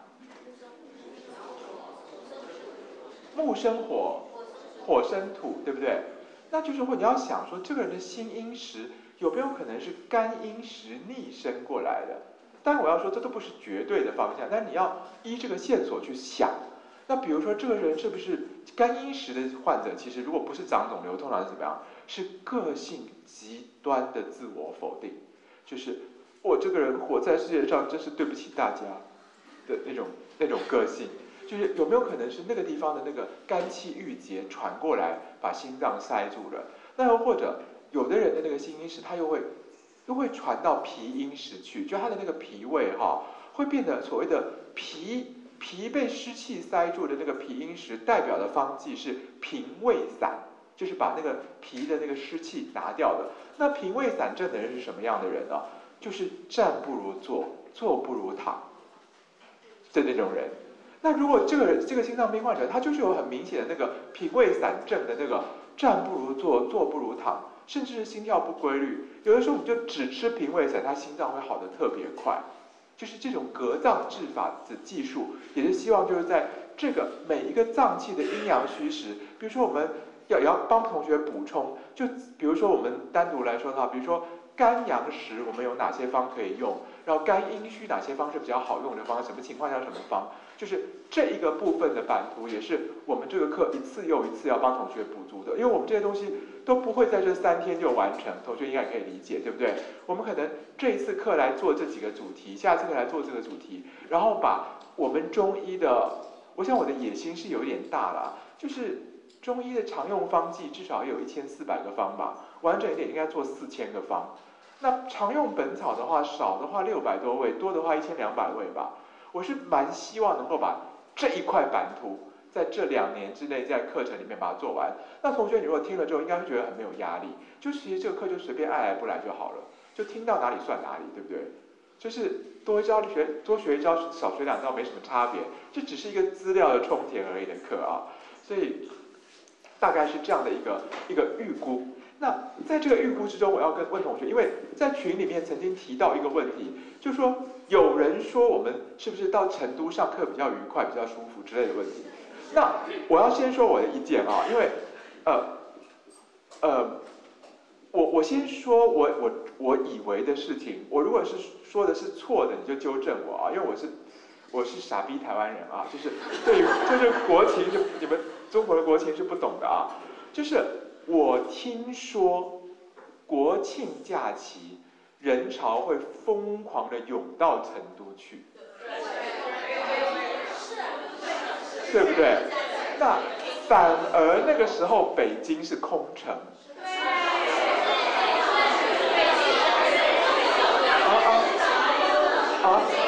木生火，火生土，对不对？那就是说你要想说，这个人的心阴实有没有可能是肝阴实逆生过来的？当然我要说这都不是绝对的方向，但你要依这个线索去想。那比如说这个人是不是肝阴实的患者，其实如果不是长肿瘤，通常是怎么样？是个性极端的自我否定，就是我这个人活在世界上真是对不起大家的那种那种个性。就是有没有可能是那个地方的那个肝气郁结传过来，把心脏塞住了？那又或者有的人的那个心阴实，他又会又会传到脾阴实去，就他的那个脾胃哈，会变得所谓的脾脾被湿气塞住的那个脾阴实，代表的方剂是平胃散。 就是把那个皮的那个湿气拿掉的。那脾胃散症的人是什么样的人呢？就是站不如坐，坐不如躺的那种人。那如果这个人这个心脏病患者，他就是有很明显的那个脾胃散症的那个站不如坐，坐不如躺，甚至是心跳不规律。有的时候你就只吃脾胃散，他心脏会好得特别快。就是这种隔脏治法的技术，也是希望就是在这个每一个脏器的阴阳虚实，比如说我们要也要帮同学补充，就比如说我们单独来说的话，比如说肝阳实我们有哪些方可以用，然后肝阴虚哪些方是比较好用的方，什么情况下什么方，就是这一个部分的版图也是我们这个课一次又一次要帮同学补足的，因为我们这些东西都不会在这三天就完成，同学应该可以理解，对不对？我们可能这一次课来做这几个主题，下次课来做这个主题，然后把我们中医的，我想我的野心是有点大了，就是中医的常用方剂至少有一千四百个方吧，完整一点应该做四千个方。那常用本草的话，少的话六百多味，多的话一千两百味吧。我是蛮希望能够把这一块版图，在这两年之内，在课程里面把它做完。那同学，你如果听了之后，应该会觉得很没有压力，就其实这个课就随便爱来不来就好了，就听到哪里算哪里，对不对？就是多一招学，多学一招，少学两招没什么差别，这只是一个资料的充填而已的课啊。所以大概是这样的一个一个预估。那在这个预估之中，我要跟问同学，因为在群里面曾经提到一个问题，就是说有人说我们是不是到成都上课比较愉快、比较舒服之类的问题。那我要先说我的意见啊，因为呃呃，我我先说我我我以为的事情，我如果是说的是错的，你就纠正我啊，因为我是我是傻逼台湾人啊，就是对于就是国情就你们中国的国情是不懂的啊，就是我听说国庆假期人潮会疯狂的涌到成都去，对不对？那反而那个时候北京是空城。啊啊啊！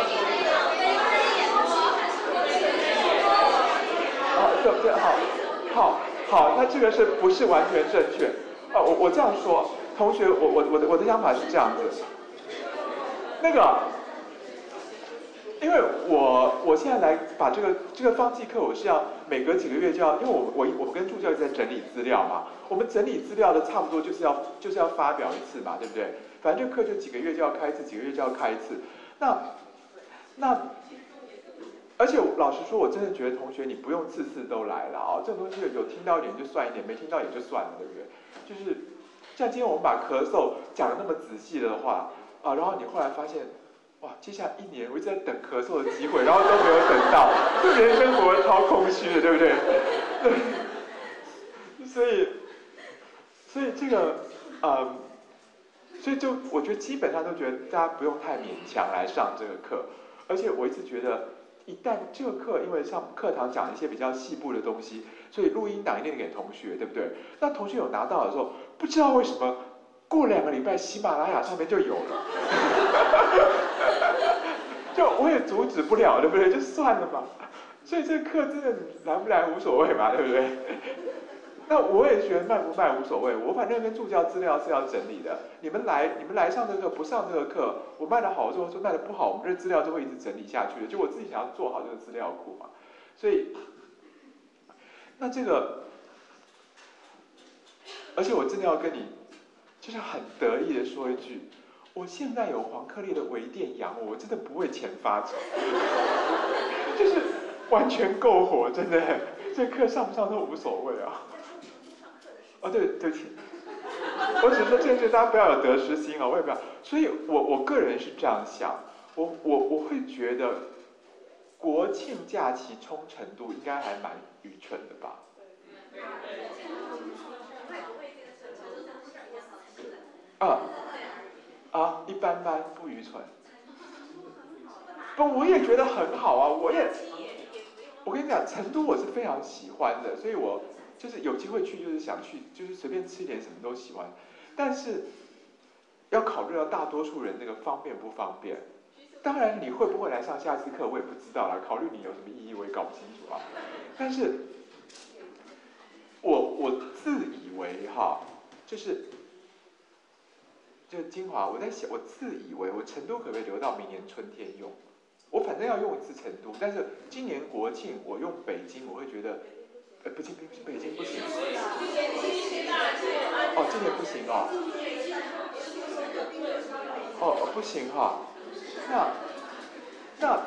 啊，对对，好，好，好，那这个是不是完全正确？啊，我我这样说，同学，我我我的我的想法是这样子，那个。因为我我现在来把这个这个方剂课，我是要每隔几个月就要，因为我我我们跟助教在整理资料嘛，我们整理资料的差不多就是要就是要发表一次嘛，对不对？反正这个课就几个月就要开一次，几个月就要开一次。那那，而且老实说，我真的觉得同学你不用次次都来了啊、哦，这种东西有听到一点就算一点，没听到也就算了，对不对？就是像今天我们把咳嗽讲得那么仔细的话啊，然后你后来发现。哇，接下来一年我一直在等咳嗽的机会，然后都没有等到，这人生活超空虚的，对不对？对，所以，所以这个，嗯，所以就我觉得基本上都觉得大家不用太勉强来上这个课，而且我一直觉得，一旦这个课因为上课堂讲一些比较细部的东西，所以录音档一定给同学，对不对？那同学有拿到的时候，不知道为什么。过两个礼拜，喜马拉雅上面就有了，就我也阻止不了，对不对？就算了嘛。所以这个课真的来不来无所谓嘛，对不对？那我也觉得卖不卖无所谓，我反正跟助教资料是要整理的。你们来，你们来上这个课，不上这个课，我卖的好之后说卖的不好，我们这资料就会一直整理下去的。就我自己想要做好这个资料库嘛，所以，那这个，而且我真的要跟你。就是很得意的说一句，我现在有黄克力的微店养我，我真的不为钱发愁，就是完全够活，真的，这课上不上都无所谓啊。哦，对对不起，我只是说这件事大家不要有得失心啊，我也不要。所以我我个人是这样想，我我我会觉得国庆假期冲成都应该还蛮愚蠢的吧。啊啊，一般般，不愚蠢。不，我也觉得很好啊，我也，我跟你讲，成都我是非常喜欢的，所以我就是有机会去，就是想去，就是随便吃一点什么都喜欢。但是要考虑到大多数人那个方便不方便。当然，你会不会来上下次课，我也不知道啦。考虑你有什么意义，我也搞不清楚啊。但是，我我自以为。 为哈，就是就精华，我在想，我自以为我成都可不可以留到明年春天用？我反正要用一次成都，但是今年国庆我用北京，我会觉得，呃，不行，北京不行。哦，今年不行哦。哦，不行哈。那那，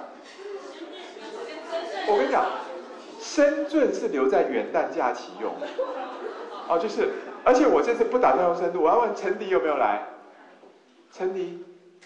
我跟你讲，深圳是留在元旦假期用。哦，就是，而且我这次不打算用深度，我要问陈迪有没有来。陈迪。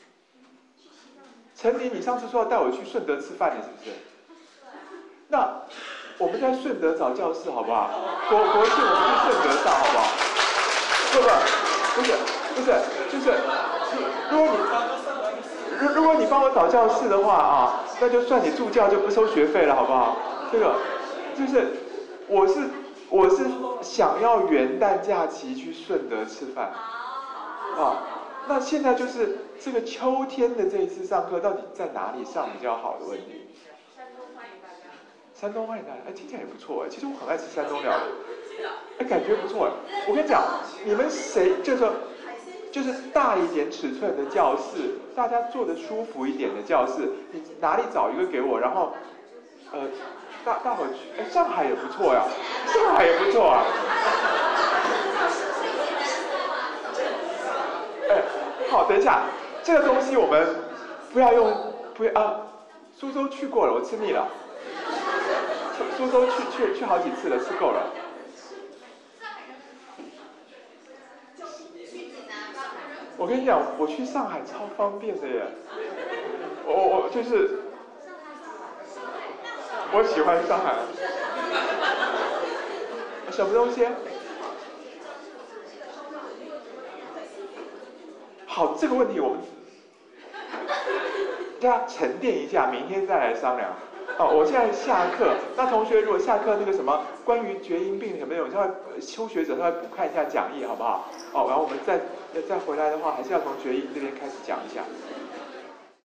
陈迪，你上次说要带我去顺德吃饭，你是不是？那我们在顺德找教室好不好？国国庆我们去顺德上好不好？不不，不是不是，就是如果你如如果你帮我找教室的话啊，那就算你助教就不收学费了，好不好？这个就是我是我是想要元旦假期去顺德吃饭啊。那现在就是这个秋天的这一次上课到底在哪里上比较好的问题。山东欢迎大家。山东欢迎大家，哎，听起来也不错哎。其实我很爱吃山东料理，哎，感觉不错哎。我跟你讲，你们谁就是就是大一点尺寸的教室，大家坐得舒服一点的教室，你哪里找一个给我，然后呃大大伙去，哎，上海也不错呀，上海也不错啊。哎，好，等一下，这个东西我们不要用，不要啊。苏州去过了，我吃腻了。苏州去去去好几次了，吃够了。我跟你讲，我去上海超方便的耶。我我就是，我喜欢上海。什么东西？好，这个问题我们大家沉淀一下，明天再来商量。哦，我现在下课，那同学如果下课那个什么关于厥阴病什么那种，他会初学者他会补看一下讲义，好不好？哦，然后我们再再回来的话，还是要从厥阴这边开始讲一下。